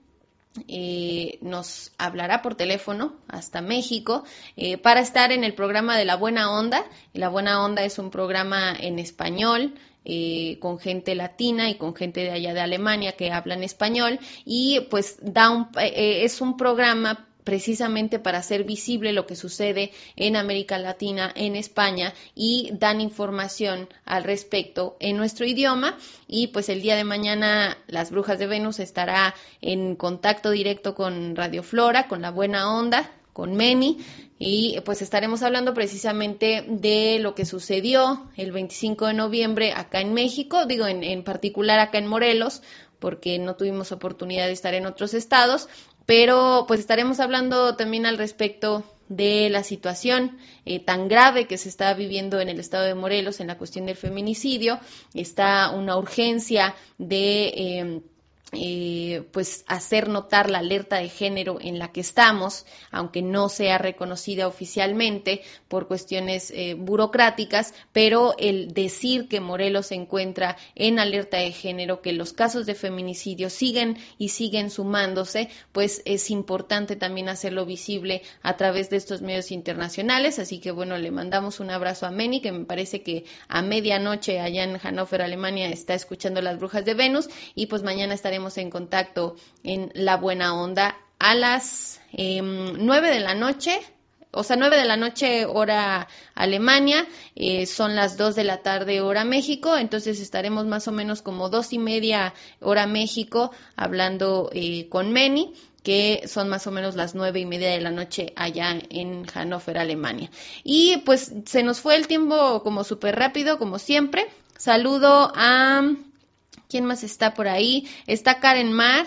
[SPEAKER 2] nos hablará por teléfono hasta México para estar en el programa de La Buena Onda. La Buena Onda es un programa en español con gente latina y con gente de allá de Alemania que hablan español, y pues es un programa precisamente para hacer visible lo que sucede en América Latina, en España, y dan información al respecto en nuestro idioma. Y pues el día de mañana Las Brujas de Venus estará en contacto directo con Radio Flora, con La Buena Onda, con Meni, y pues estaremos hablando precisamente de lo que sucedió el 25 de noviembre acá en México, digo en particular acá en Morelos, porque no tuvimos oportunidad de estar en otros estados, pero pues estaremos hablando también al respecto de la situación tan grave que se está viviendo en el estado de Morelos en la cuestión del feminicidio. Está una urgencia de pues hacer notar la alerta de género en la que estamos, aunque no sea reconocida oficialmente por cuestiones burocráticas, pero el decir que Morelos se encuentra en alerta de género, que los casos de feminicidio siguen sumándose, pues es importante también hacerlo visible a través de estos medios internacionales. Así que bueno, le mandamos un abrazo a Meni, que me parece que a medianoche allá en Hannover, Alemania, está escuchando Las Brujas de Venus, y pues mañana estaremos en contacto en La Buena Onda a las 9 de la noche, o sea, 9 de la noche hora Alemania, son las 2 de la tarde hora México, entonces estaremos más o menos como 2:30 hora México hablando con Meni, que son más o menos las 9:30 de la noche allá en Hannover, Alemania. Y pues se nos fue el tiempo como súper rápido, como siempre. Saludo a... ¿quién más está por ahí? Está Karen Mar,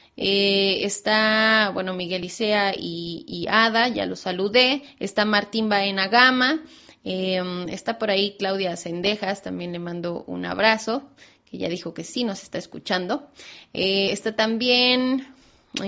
[SPEAKER 2] está, bueno, Miguel Isea y Ada, ya los saludé. Está Martín Baena Gama, está por ahí Claudia Cendejas, también le mando un abrazo, que ya dijo que sí nos está escuchando. Está también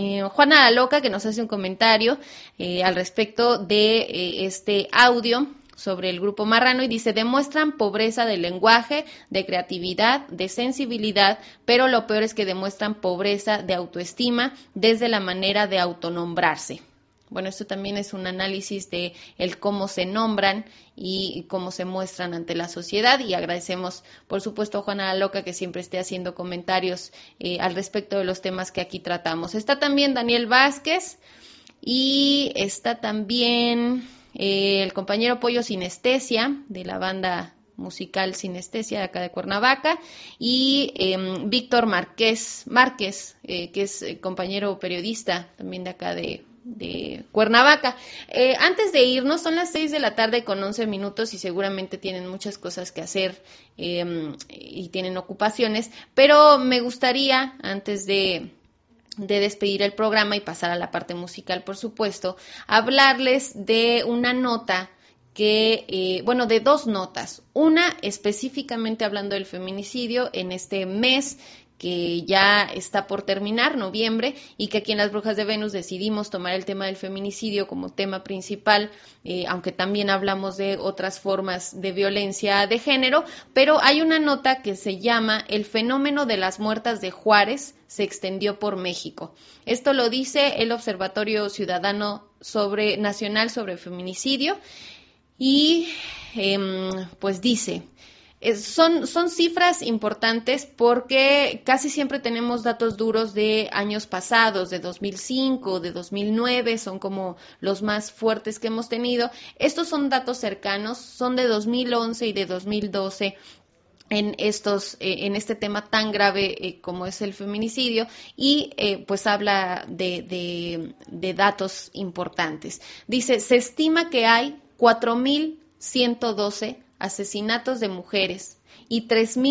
[SPEAKER 2] Juana la Loca, que nos hace un comentario al respecto de este audio sobre el Grupo Marrano y dice: demuestran pobreza de lenguaje, de creatividad, de sensibilidad, pero lo peor es que demuestran pobreza de autoestima desde la manera de autonombrarse. Bueno, esto también es un análisis de el cómo se nombran y cómo se muestran ante la sociedad, y agradecemos, por supuesto, a Juana la Loca que siempre esté haciendo comentarios al respecto de los temas que aquí tratamos. Está también Daniel Vázquez y está también el compañero Pollo Sinestesia, de la banda musical Sinestesia de acá de Cuernavaca, y Víctor Márquez, que es compañero periodista también de acá de Cuernavaca. Antes de irnos, son las 6 de la tarde con 11 minutos y seguramente tienen muchas cosas que hacer y tienen ocupaciones, pero me gustaría, antes de despedir el programa y pasar a la parte musical, por supuesto, hablarles de una nota de dos notas. Una específicamente hablando del feminicidio en este mes que ya está por terminar, noviembre, y que aquí en Las Brujas de Venus decidimos tomar el tema del feminicidio como tema principal, aunque también hablamos de otras formas de violencia de género, pero hay una nota que se llama El fenómeno de las muertas de Juárez se extendió por México. Esto lo dice el Observatorio Ciudadano Nacional sobre Feminicidio y pues dice... Son cifras importantes porque casi siempre tenemos datos duros de años pasados, de 2005, de 2009, son como los más fuertes que hemos tenido. Estos son datos cercanos, son de 2011 y de 2012 en este tema tan grave como es el feminicidio, y pues habla de datos importantes. Dice, se estima que hay 4.112 asesinatos de mujeres y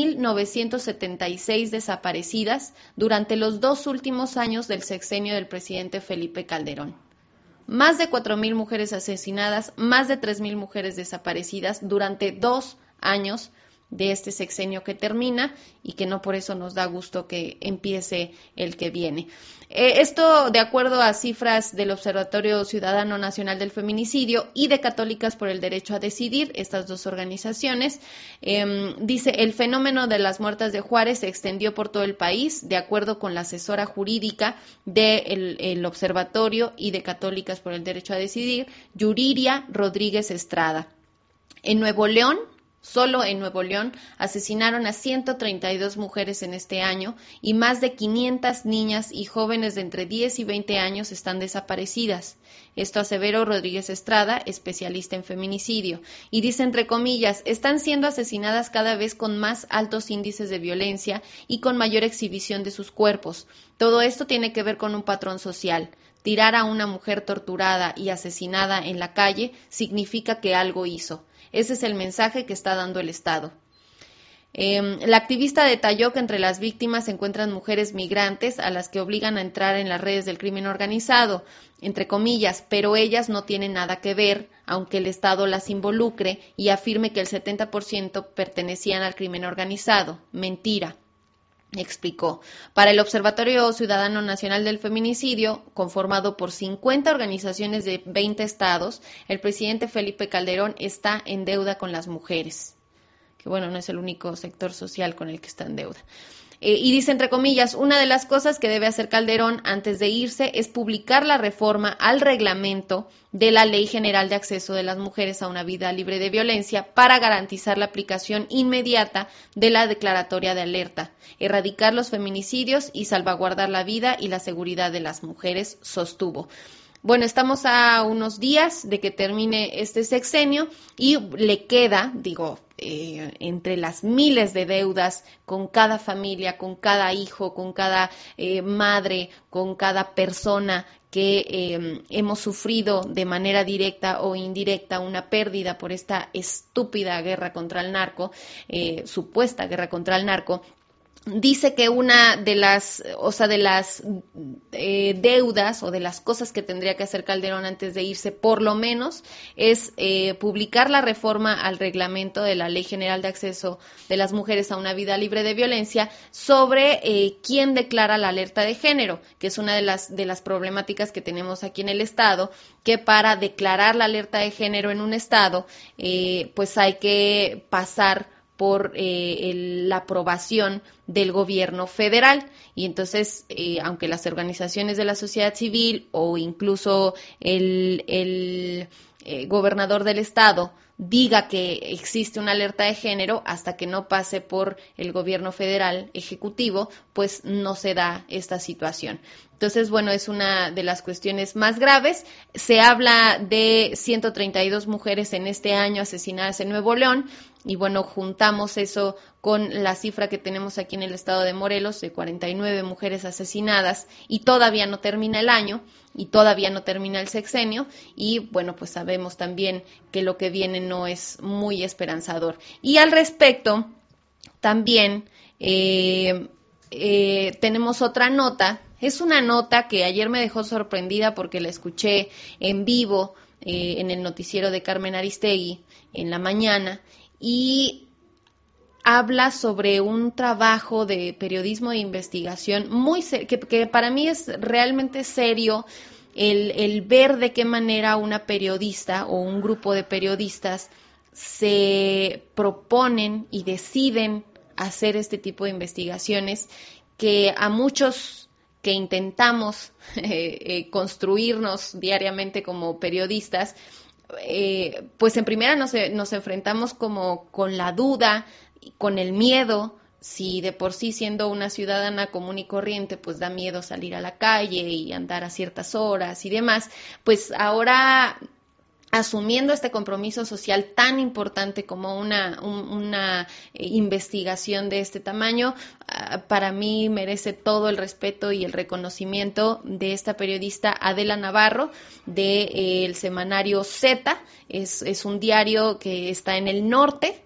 [SPEAKER 2] 3.976 desaparecidas durante los 2 últimos años del sexenio del presidente Felipe Calderón. Más de 4.000 mujeres asesinadas, más de 3.000 mujeres desaparecidas durante 2 años de este sexenio que termina y que no por eso nos da gusto que empiece el que viene. Esto de acuerdo a cifras del Observatorio Ciudadano Nacional del Feminicidio y de Católicas por el Derecho a Decidir, estas dos organizaciones. Dice, el fenómeno de las muertas de Juárez se extendió por todo el país, de acuerdo con la asesora jurídica del Observatorio y de Católicas por el Derecho a Decidir, Yuriria Rodríguez Estrada. En Nuevo León, solo en Nuevo León, asesinaron a 132 mujeres en este año y más de 500 niñas y jóvenes de entre 10 y 20 años están desaparecidas. Esto aseveró Rodríguez Estrada, especialista en feminicidio, y dice entre comillas, están siendo asesinadas cada vez con más altos índices de violencia y con mayor exhibición de sus cuerpos. Todo esto tiene que ver con un patrón social. Tirar a una mujer torturada y asesinada en la calle significa que algo hizo. Ese es el mensaje que está dando el Estado. La activista detalló que entre las víctimas se encuentran mujeres migrantes a las que obligan a entrar en las redes del crimen organizado, entre comillas, pero ellas no tienen nada que ver, aunque el Estado las involucre y afirme que el 70% pertenecían al crimen organizado. Mentira. Explicó. Para el Observatorio Ciudadano Nacional del Feminicidio, conformado por 50 organizaciones de 20 estados, el presidente Felipe Calderón está en deuda con las mujeres. Que bueno, no es el único sector social con el que está en deuda. Y dice, entre comillas, una de las cosas que debe hacer Calderón antes de irse es publicar la reforma al reglamento de la Ley General de Acceso de las Mujeres a una Vida Libre de Violencia para garantizar la aplicación inmediata de la declaratoria de alerta, erradicar los feminicidios y salvaguardar la vida y la seguridad de las mujeres, sostuvo. Bueno, estamos a unos días de que termine este sexenio y le queda, entre las miles de deudas con cada familia, con cada hijo, con cada madre, con cada persona que hemos sufrido de manera directa o indirecta una pérdida por esta estúpida guerra contra el narco, supuesta guerra contra el narco. dice que una de las deudas o de las cosas que tendría que hacer Calderón antes de irse, por lo menos, es publicar la reforma al reglamento de la Ley General de Acceso de las Mujeres a una Vida Libre de Violencia sobre quién declara la alerta de género, que es una de las problemáticas que tenemos aquí en el Estado, que para declarar la alerta de género en un Estado, pues hay que pasar por la aprobación del gobierno federal. Y entonces, aunque las organizaciones de la sociedad civil o incluso el gobernador del estado diga que existe una alerta de género, hasta que no pase por el gobierno federal ejecutivo, pues no se da esta situación. Entonces, bueno, es una de las cuestiones más graves. Se habla de 132 mujeres en este año asesinadas en Nuevo León, y bueno, juntamos eso con la cifra que tenemos aquí en el estado de Morelos, de 49 mujeres asesinadas, y todavía no termina el año, y todavía no termina el sexenio, y bueno, pues sabemos también que lo que viene no es muy esperanzador. Y al respecto, también tenemos otra nota. Es una nota que ayer me dejó sorprendida porque la escuché en vivo en el noticiero de Carmen Aristegui en la mañana, y habla sobre un trabajo de periodismo de investigación que para mí es realmente serio, el ver de qué manera una periodista o un grupo de periodistas se proponen y deciden hacer este tipo de investigaciones, que a muchos que intentamos construirnos diariamente como periodistas, pues en primera nos enfrentamos como con la duda, con el miedo. Si de por sí, siendo una ciudadana común y corriente, pues da miedo salir a la calle y andar a ciertas horas y demás, pues ahora, asumiendo este compromiso social tan importante como una investigación de este tamaño, para mí merece todo el respeto y el reconocimiento de esta periodista Adela Navarro, del semanario Z. Es un diario que está en el norte,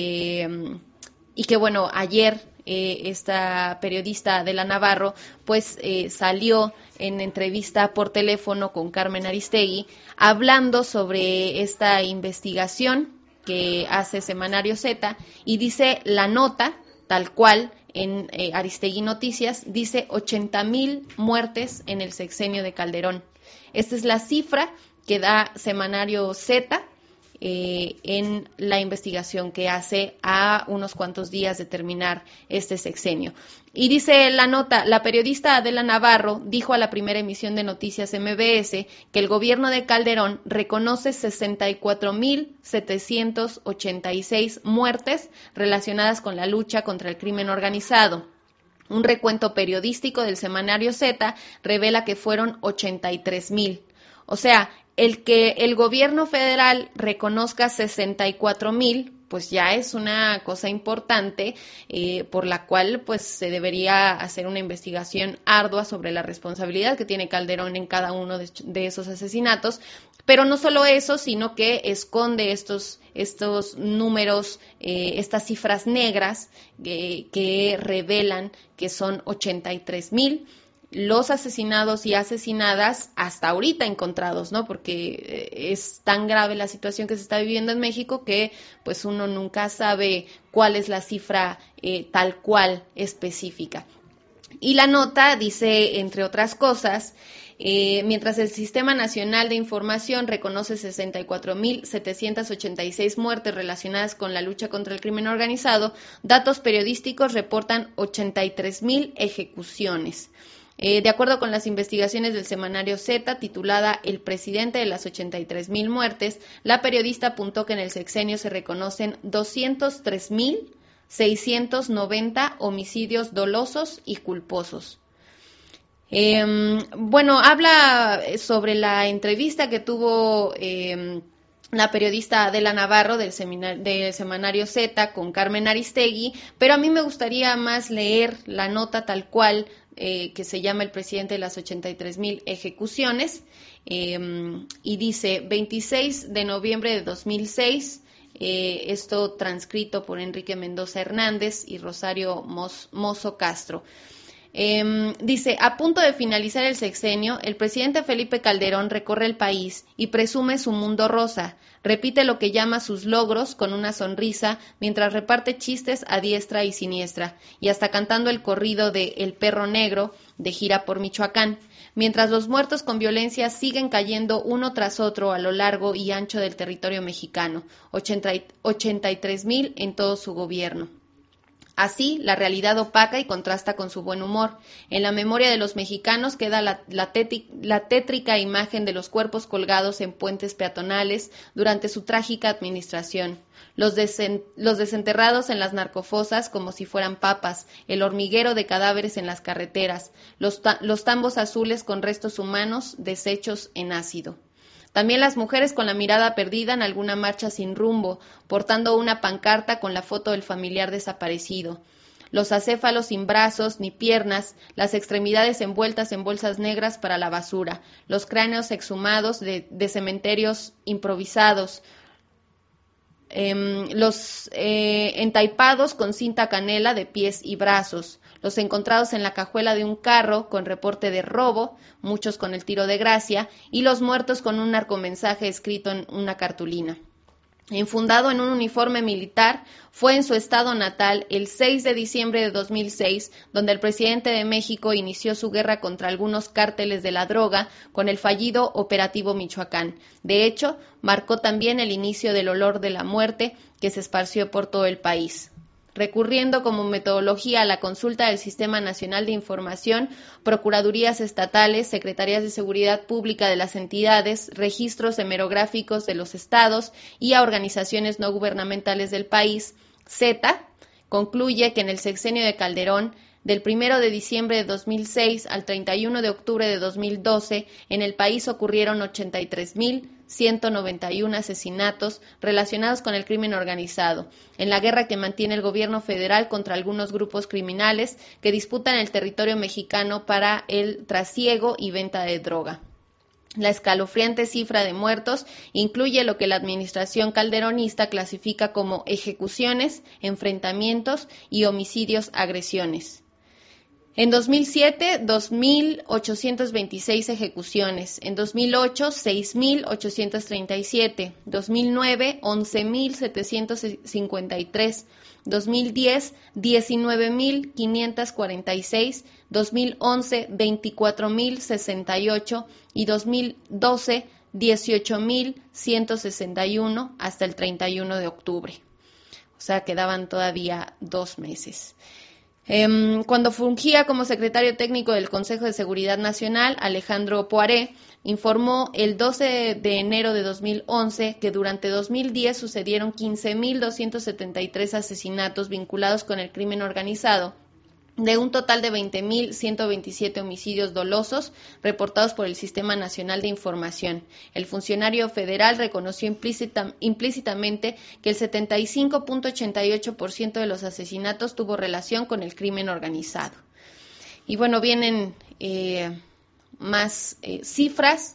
[SPEAKER 2] y que bueno, ayer esta periodista Adela Navarro pues salió en entrevista por teléfono con Carmen Aristegui hablando sobre esta investigación que hace Semanario Z, y dice la nota tal cual en Aristegui Noticias, dice 80,000 muertes en el sexenio de Calderón. Esta es la cifra que da Semanario Z en la investigación que hace a unos cuantos días de terminar este sexenio. Y dice la nota, la periodista Adela Navarro dijo a la primera emisión de Noticias MBS que el gobierno de Calderón reconoce 64,786 muertes relacionadas con la lucha contra el crimen organizado. Un recuento periodístico del Semanario Z revela que fueron 83,000. O sea, el que el gobierno federal reconozca 64,000, pues ya es una cosa importante, por la cual pues se debería hacer una investigación ardua sobre la responsabilidad que tiene Calderón en cada uno de esos asesinatos. Pero no solo eso, sino que esconde estos números, estas cifras negras que revelan que son 83,000 los asesinados y asesinadas hasta ahorita encontrados, ¿no? Porque es tan grave la situación que se está viviendo en México que pues uno nunca sabe cuál es la cifra tal cual específica. Y la nota dice, entre otras cosas, mientras el Sistema Nacional de Información reconoce 64,786 muertes relacionadas con la lucha contra el crimen organizado, datos periodísticos reportan 83,000 ejecuciones. De acuerdo con las investigaciones del Semanario Z, titulada El presidente de las 83,000 muertes, la periodista apuntó que en el sexenio se reconocen 203,690 homicidios dolosos y culposos. Bueno, habla sobre la entrevista que tuvo la periodista Adela Navarro del Semanario Z con Carmen Aristegui, pero a mí me gustaría más leer la nota tal cual, que se llama El presidente de las 83,000 ejecuciones, y dice: 26 de noviembre de 2006, esto transcrito por Enrique Mendoza Hernández y Rosario Mozo Castro. Dice, a punto de finalizar el sexenio, el presidente Felipe Calderón recorre el país y presume su mundo rosa, repite lo que llama sus logros con una sonrisa mientras reparte chistes a diestra y siniestra, y hasta cantando el corrido de El Perro Negro de gira por Michoacán, mientras los muertos con violencia siguen cayendo uno tras otro a lo largo y ancho del territorio mexicano, 83,000 en todo su gobierno. Así, la realidad opaca y contrasta con su buen humor. En la memoria de los mexicanos queda la tétrica imagen de los cuerpos colgados en puentes peatonales durante su trágica administración, los desenterrados en las narcofosas como si fueran papas, el hormiguero de cadáveres en las carreteras, los tambos azules con restos humanos deshechos en ácido. También las mujeres con la mirada perdida en alguna marcha sin rumbo, portando una pancarta con la foto del familiar desaparecido. Los acéfalos sin brazos ni piernas, las extremidades envueltas en bolsas negras para la basura, los cráneos exhumados de cementerios improvisados, los entaipados con cinta canela de pies y brazos, los encontrados en la cajuela de un carro con reporte de robo, muchos con el tiro de gracia, y los muertos con un narcomensaje escrito en una cartulina. Enfundado en un uniforme militar, fue en su estado natal el 6 de diciembre de 2006, donde el presidente de México inició su guerra contra algunos cárteles de la droga con el fallido Operativo Michoacán. De hecho, marcó también el inicio del olor de la muerte que se esparció por todo el país. Recurriendo como metodología a la consulta del Sistema Nacional de Información, procuradurías estatales, secretarías de seguridad pública de las entidades, registros hemerográficos de los estados y a organizaciones no gubernamentales del país, Z concluye que en el sexenio de Calderón, del 1 de diciembre de 2006 al 31 de octubre de 2012, en el país ocurrieron 83,191 asesinatos relacionados con el crimen organizado, en la guerra que mantiene el gobierno federal contra algunos grupos criminales que disputan el territorio mexicano para el trasiego y venta de droga. La escalofriante cifra de muertos incluye lo que la administración calderonista clasifica como ejecuciones, enfrentamientos y homicidios-agresiones. En 2007, 2,826 ejecuciones. En 2008, 6,837. 2009, 11,753. 2010, 19,546. 2011, 24,068. Y 2012, 18,161 hasta el 31 de octubre. O sea, quedaban todavía 2 meses. Cuando fungía como secretario técnico del Consejo de Seguridad Nacional, Alejandro Poiré informó el 12 de enero de 2011 que durante 2010 sucedieron 15,273 asesinatos vinculados con el crimen organizado, de un total de 20,127 homicidios dolosos reportados por el Sistema Nacional de Información. El funcionario federal reconoció implícitamente que el 75,88% de los asesinatos tuvo relación con el crimen organizado. Y bueno, vienen más cifras.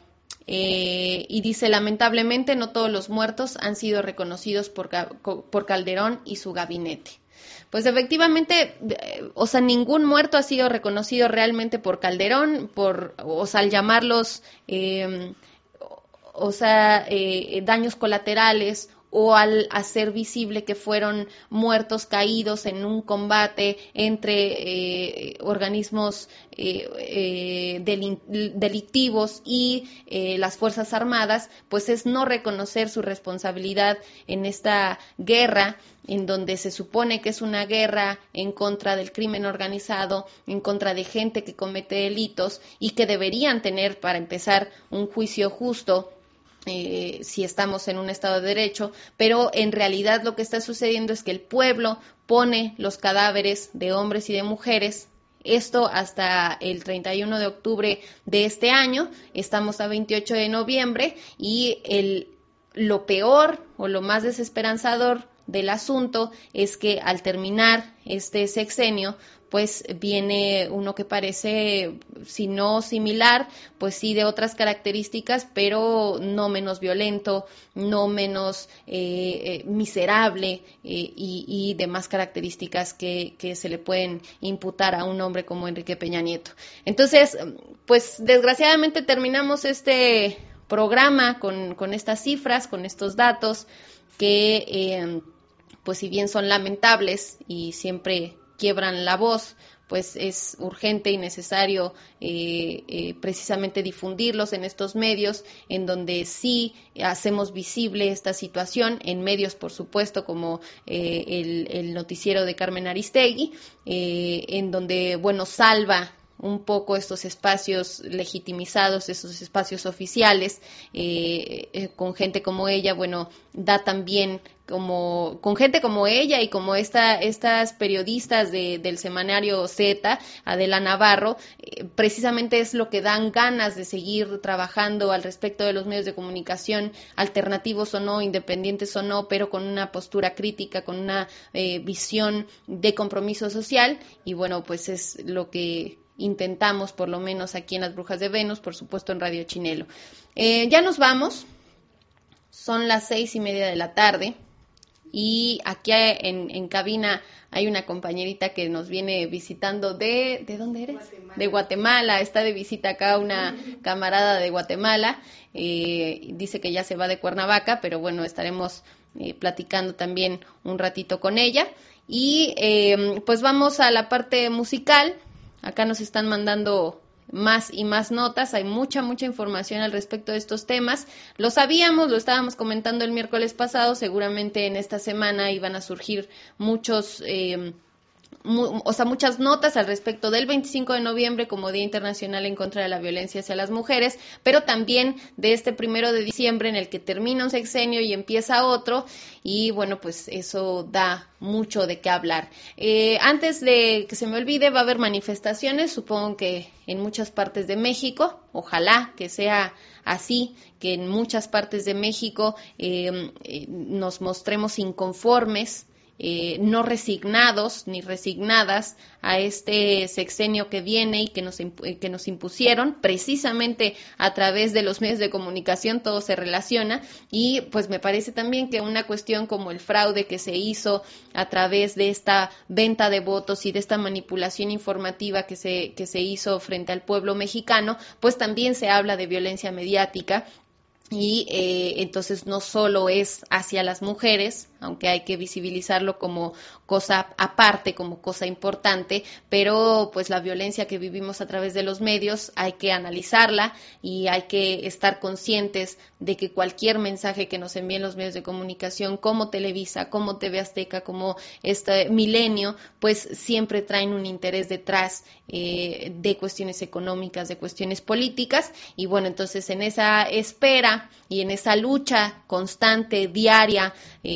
[SPEAKER 2] Y dice, lamentablemente no todos los muertos han sido reconocidos por Calderón y su gabinete. Pues efectivamente, o sea, ningún muerto ha sido reconocido realmente por Calderón, al llamarlos, daños colaterales, o al hacer visible que fueron muertos caídos en un combate entre organismos delictivos y las Fuerzas Armadas, pues es no reconocer su responsabilidad en esta guerra, en donde se supone que es una guerra en contra del crimen organizado, en contra de gente que comete delitos y que deberían tener, para empezar, un juicio justo, si estamos en un Estado de Derecho, pero en realidad lo que está sucediendo es que el pueblo pone los cadáveres de hombres y de mujeres. Esto hasta el 31 de octubre de este año, estamos a 28 de noviembre y lo peor o lo más desesperanzador del asunto es que al terminar este sexenio, pues viene uno que parece, si no similar, pues sí de otras características, pero no menos violento, no menos miserable y demás características que se le pueden imputar a un hombre como Enrique Peña Nieto. Entonces, pues desgraciadamente terminamos este programa con estas cifras, con estos datos que, pues si bien son lamentables y siempre quiebran la voz, pues es urgente y necesario precisamente difundirlos en estos medios, en donde sí hacemos visible esta situación, en medios, por supuesto, como el noticiero de Carmen Aristegui, en donde, bueno, salva un poco estos espacios legitimizados, esos espacios oficiales, con gente como ella, bueno, da también con gente como ella y como estas periodistas del semanario Z, Adela Navarro, precisamente es lo que dan ganas de seguir trabajando al respecto de los medios de comunicación, alternativos o no, independientes o no, pero con una postura crítica, con una visión de compromiso social, y bueno, pues es lo que intentamos, por lo menos aquí en Las Brujas de Venus, por supuesto en Radio Chinelo. Ya nos vamos, son las 6:30 de la tarde, y aquí en cabina hay una compañerita que nos viene visitando ¿de dónde eres? Guatemala. De Guatemala, está de visita acá una camarada de Guatemala, dice que ya se va de Cuernavaca, pero bueno, estaremos platicando también un ratito con ella, y pues vamos a la parte musical. Acá nos están mandando más y más notas, hay mucha información al respecto de estos temas. Lo sabíamos, lo estábamos comentando el miércoles pasado, seguramente en esta semana iban a surgir muchas notas al respecto del 25 de noviembre como Día Internacional en contra de la Violencia hacia las Mujeres, pero también de este 1 de diciembre en el que termina un sexenio y empieza otro, y bueno, pues eso da mucho de qué hablar. Antes de que se me olvide, va a haber manifestaciones, supongo que en muchas partes de México, ojalá que sea así, que en muchas partes de México nos mostremos inconformes, no resignados ni resignadas a este sexenio que viene y que nos impusieron precisamente a través de los medios de comunicación. Todo se relaciona, y pues me parece también que una cuestión como el fraude que se hizo a través de esta venta de votos y de esta manipulación informativa que se hizo frente al pueblo mexicano, pues también se habla de violencia mediática. Y entonces no solo es hacia las mujeres, aunque hay que visibilizarlo como cosa aparte, como cosa importante, pero pues la violencia que vivimos a través de los medios hay que analizarla y hay que estar conscientes de que cualquier mensaje que nos envíen los medios de comunicación, como Televisa, como TV Azteca, como Milenio, pues siempre traen un interés detrás de cuestiones económicas, de cuestiones políticas, y bueno, entonces en esa espera y en esa lucha constante, diaria,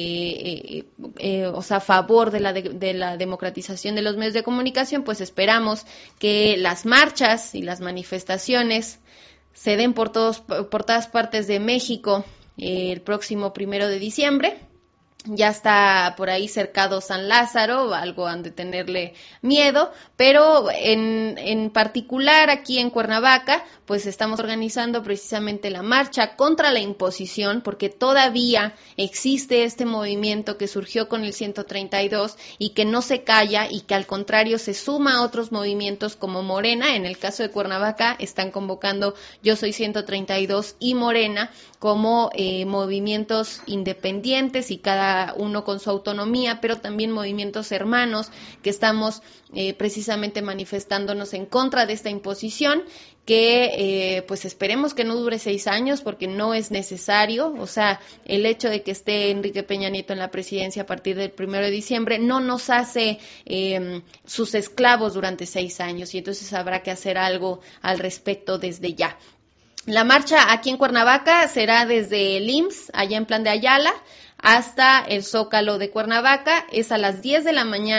[SPEAKER 2] a favor de la democratización de los medios de comunicación, pues esperamos que las marchas y las manifestaciones se den por todas partes de México el próximo 1 de diciembre. Ya está por ahí cercado San Lázaro, algo han de tenerle miedo, pero en particular aquí en Cuernavaca, pues estamos organizando precisamente la marcha contra la imposición, porque todavía existe este movimiento que surgió con el 132 y que no se calla, y que al contrario se suma a otros movimientos como Morena. En el caso de Cuernavaca están convocando Yo Soy 132 y Morena como movimientos independientes, y cada uno con su autonomía, pero también movimientos hermanos que estamos precisamente manifestándonos en contra de esta imposición, que pues esperemos que no dure 6 años, porque no es necesario. O sea, el hecho de que esté Enrique Peña Nieto en la presidencia a partir del 1 de diciembre no nos hace sus esclavos durante 6 años, y entonces habrá que hacer algo al respecto desde ya. La marcha aquí en Cuernavaca será desde el IMSS, allá en Plan de Ayala, hasta el Zócalo de Cuernavaca. Es a las 10 de la mañana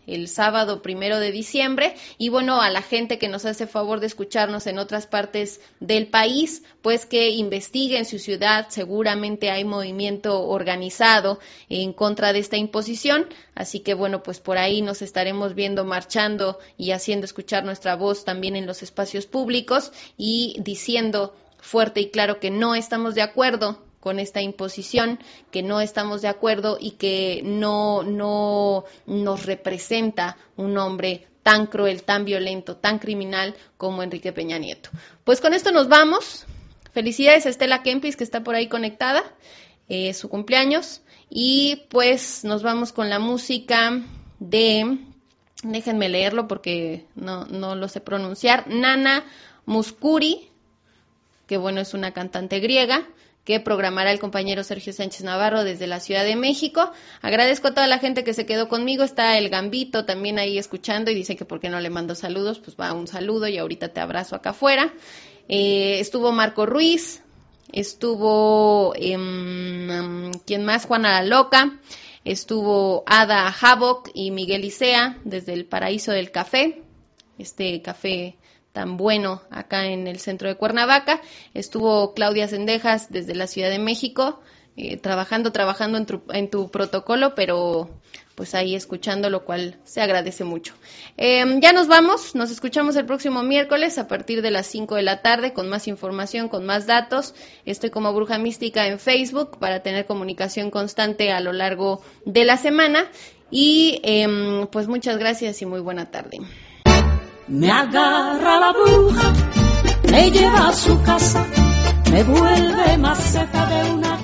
[SPEAKER 2] el sábado 1 de diciembre. Y bueno, a la gente que nos hace favor de escucharnos en otras partes del país, pues que investigue en su ciudad. Seguramente hay movimiento organizado en contra de esta imposición, así que bueno, pues por ahí nos estaremos viendo marchando y haciendo escuchar nuestra voz también en los espacios públicos y diciendo fuerte y claro que no estamos de acuerdo con esta imposición, que no estamos de acuerdo y que no nos representa un hombre tan cruel, tan violento, tan criminal como Enrique Peña Nieto. Pues con esto nos vamos. Felicidades a Estela Kempis, que está por ahí conectada, su cumpleaños, y pues nos vamos con la música de, déjenme leerlo porque no lo sé pronunciar, Nana Mouskouri, que bueno, es una cantante griega, que programará el compañero Sergio Sánchez Navarro desde la Ciudad de México. Agradezco a toda la gente que se quedó conmigo. Está el Gambito también ahí escuchando y dice que por qué no le mando saludos. Pues va, un saludo y ahorita te abrazo acá afuera. Estuvo Marco Ruiz, estuvo, ¿quién más? Juana la Loca, estuvo Ada Havok y Miguel Isea desde el Paraíso del Café, este café tan bueno acá en el centro de Cuernavaca. Estuvo Claudia Cendejas desde la Ciudad de México, trabajando en tu protocolo, pero pues ahí escuchando, lo cual se agradece mucho. Ya nos vamos, nos escuchamos el próximo miércoles a partir de las 5 de la tarde con más información, con más datos. Estoy como Bruja Mística en Facebook para tener comunicación constante a lo largo de la semana y pues muchas gracias y muy buena tarde.
[SPEAKER 1] Me agarra la bruja, me lleva a su casa, me vuelve maceta de una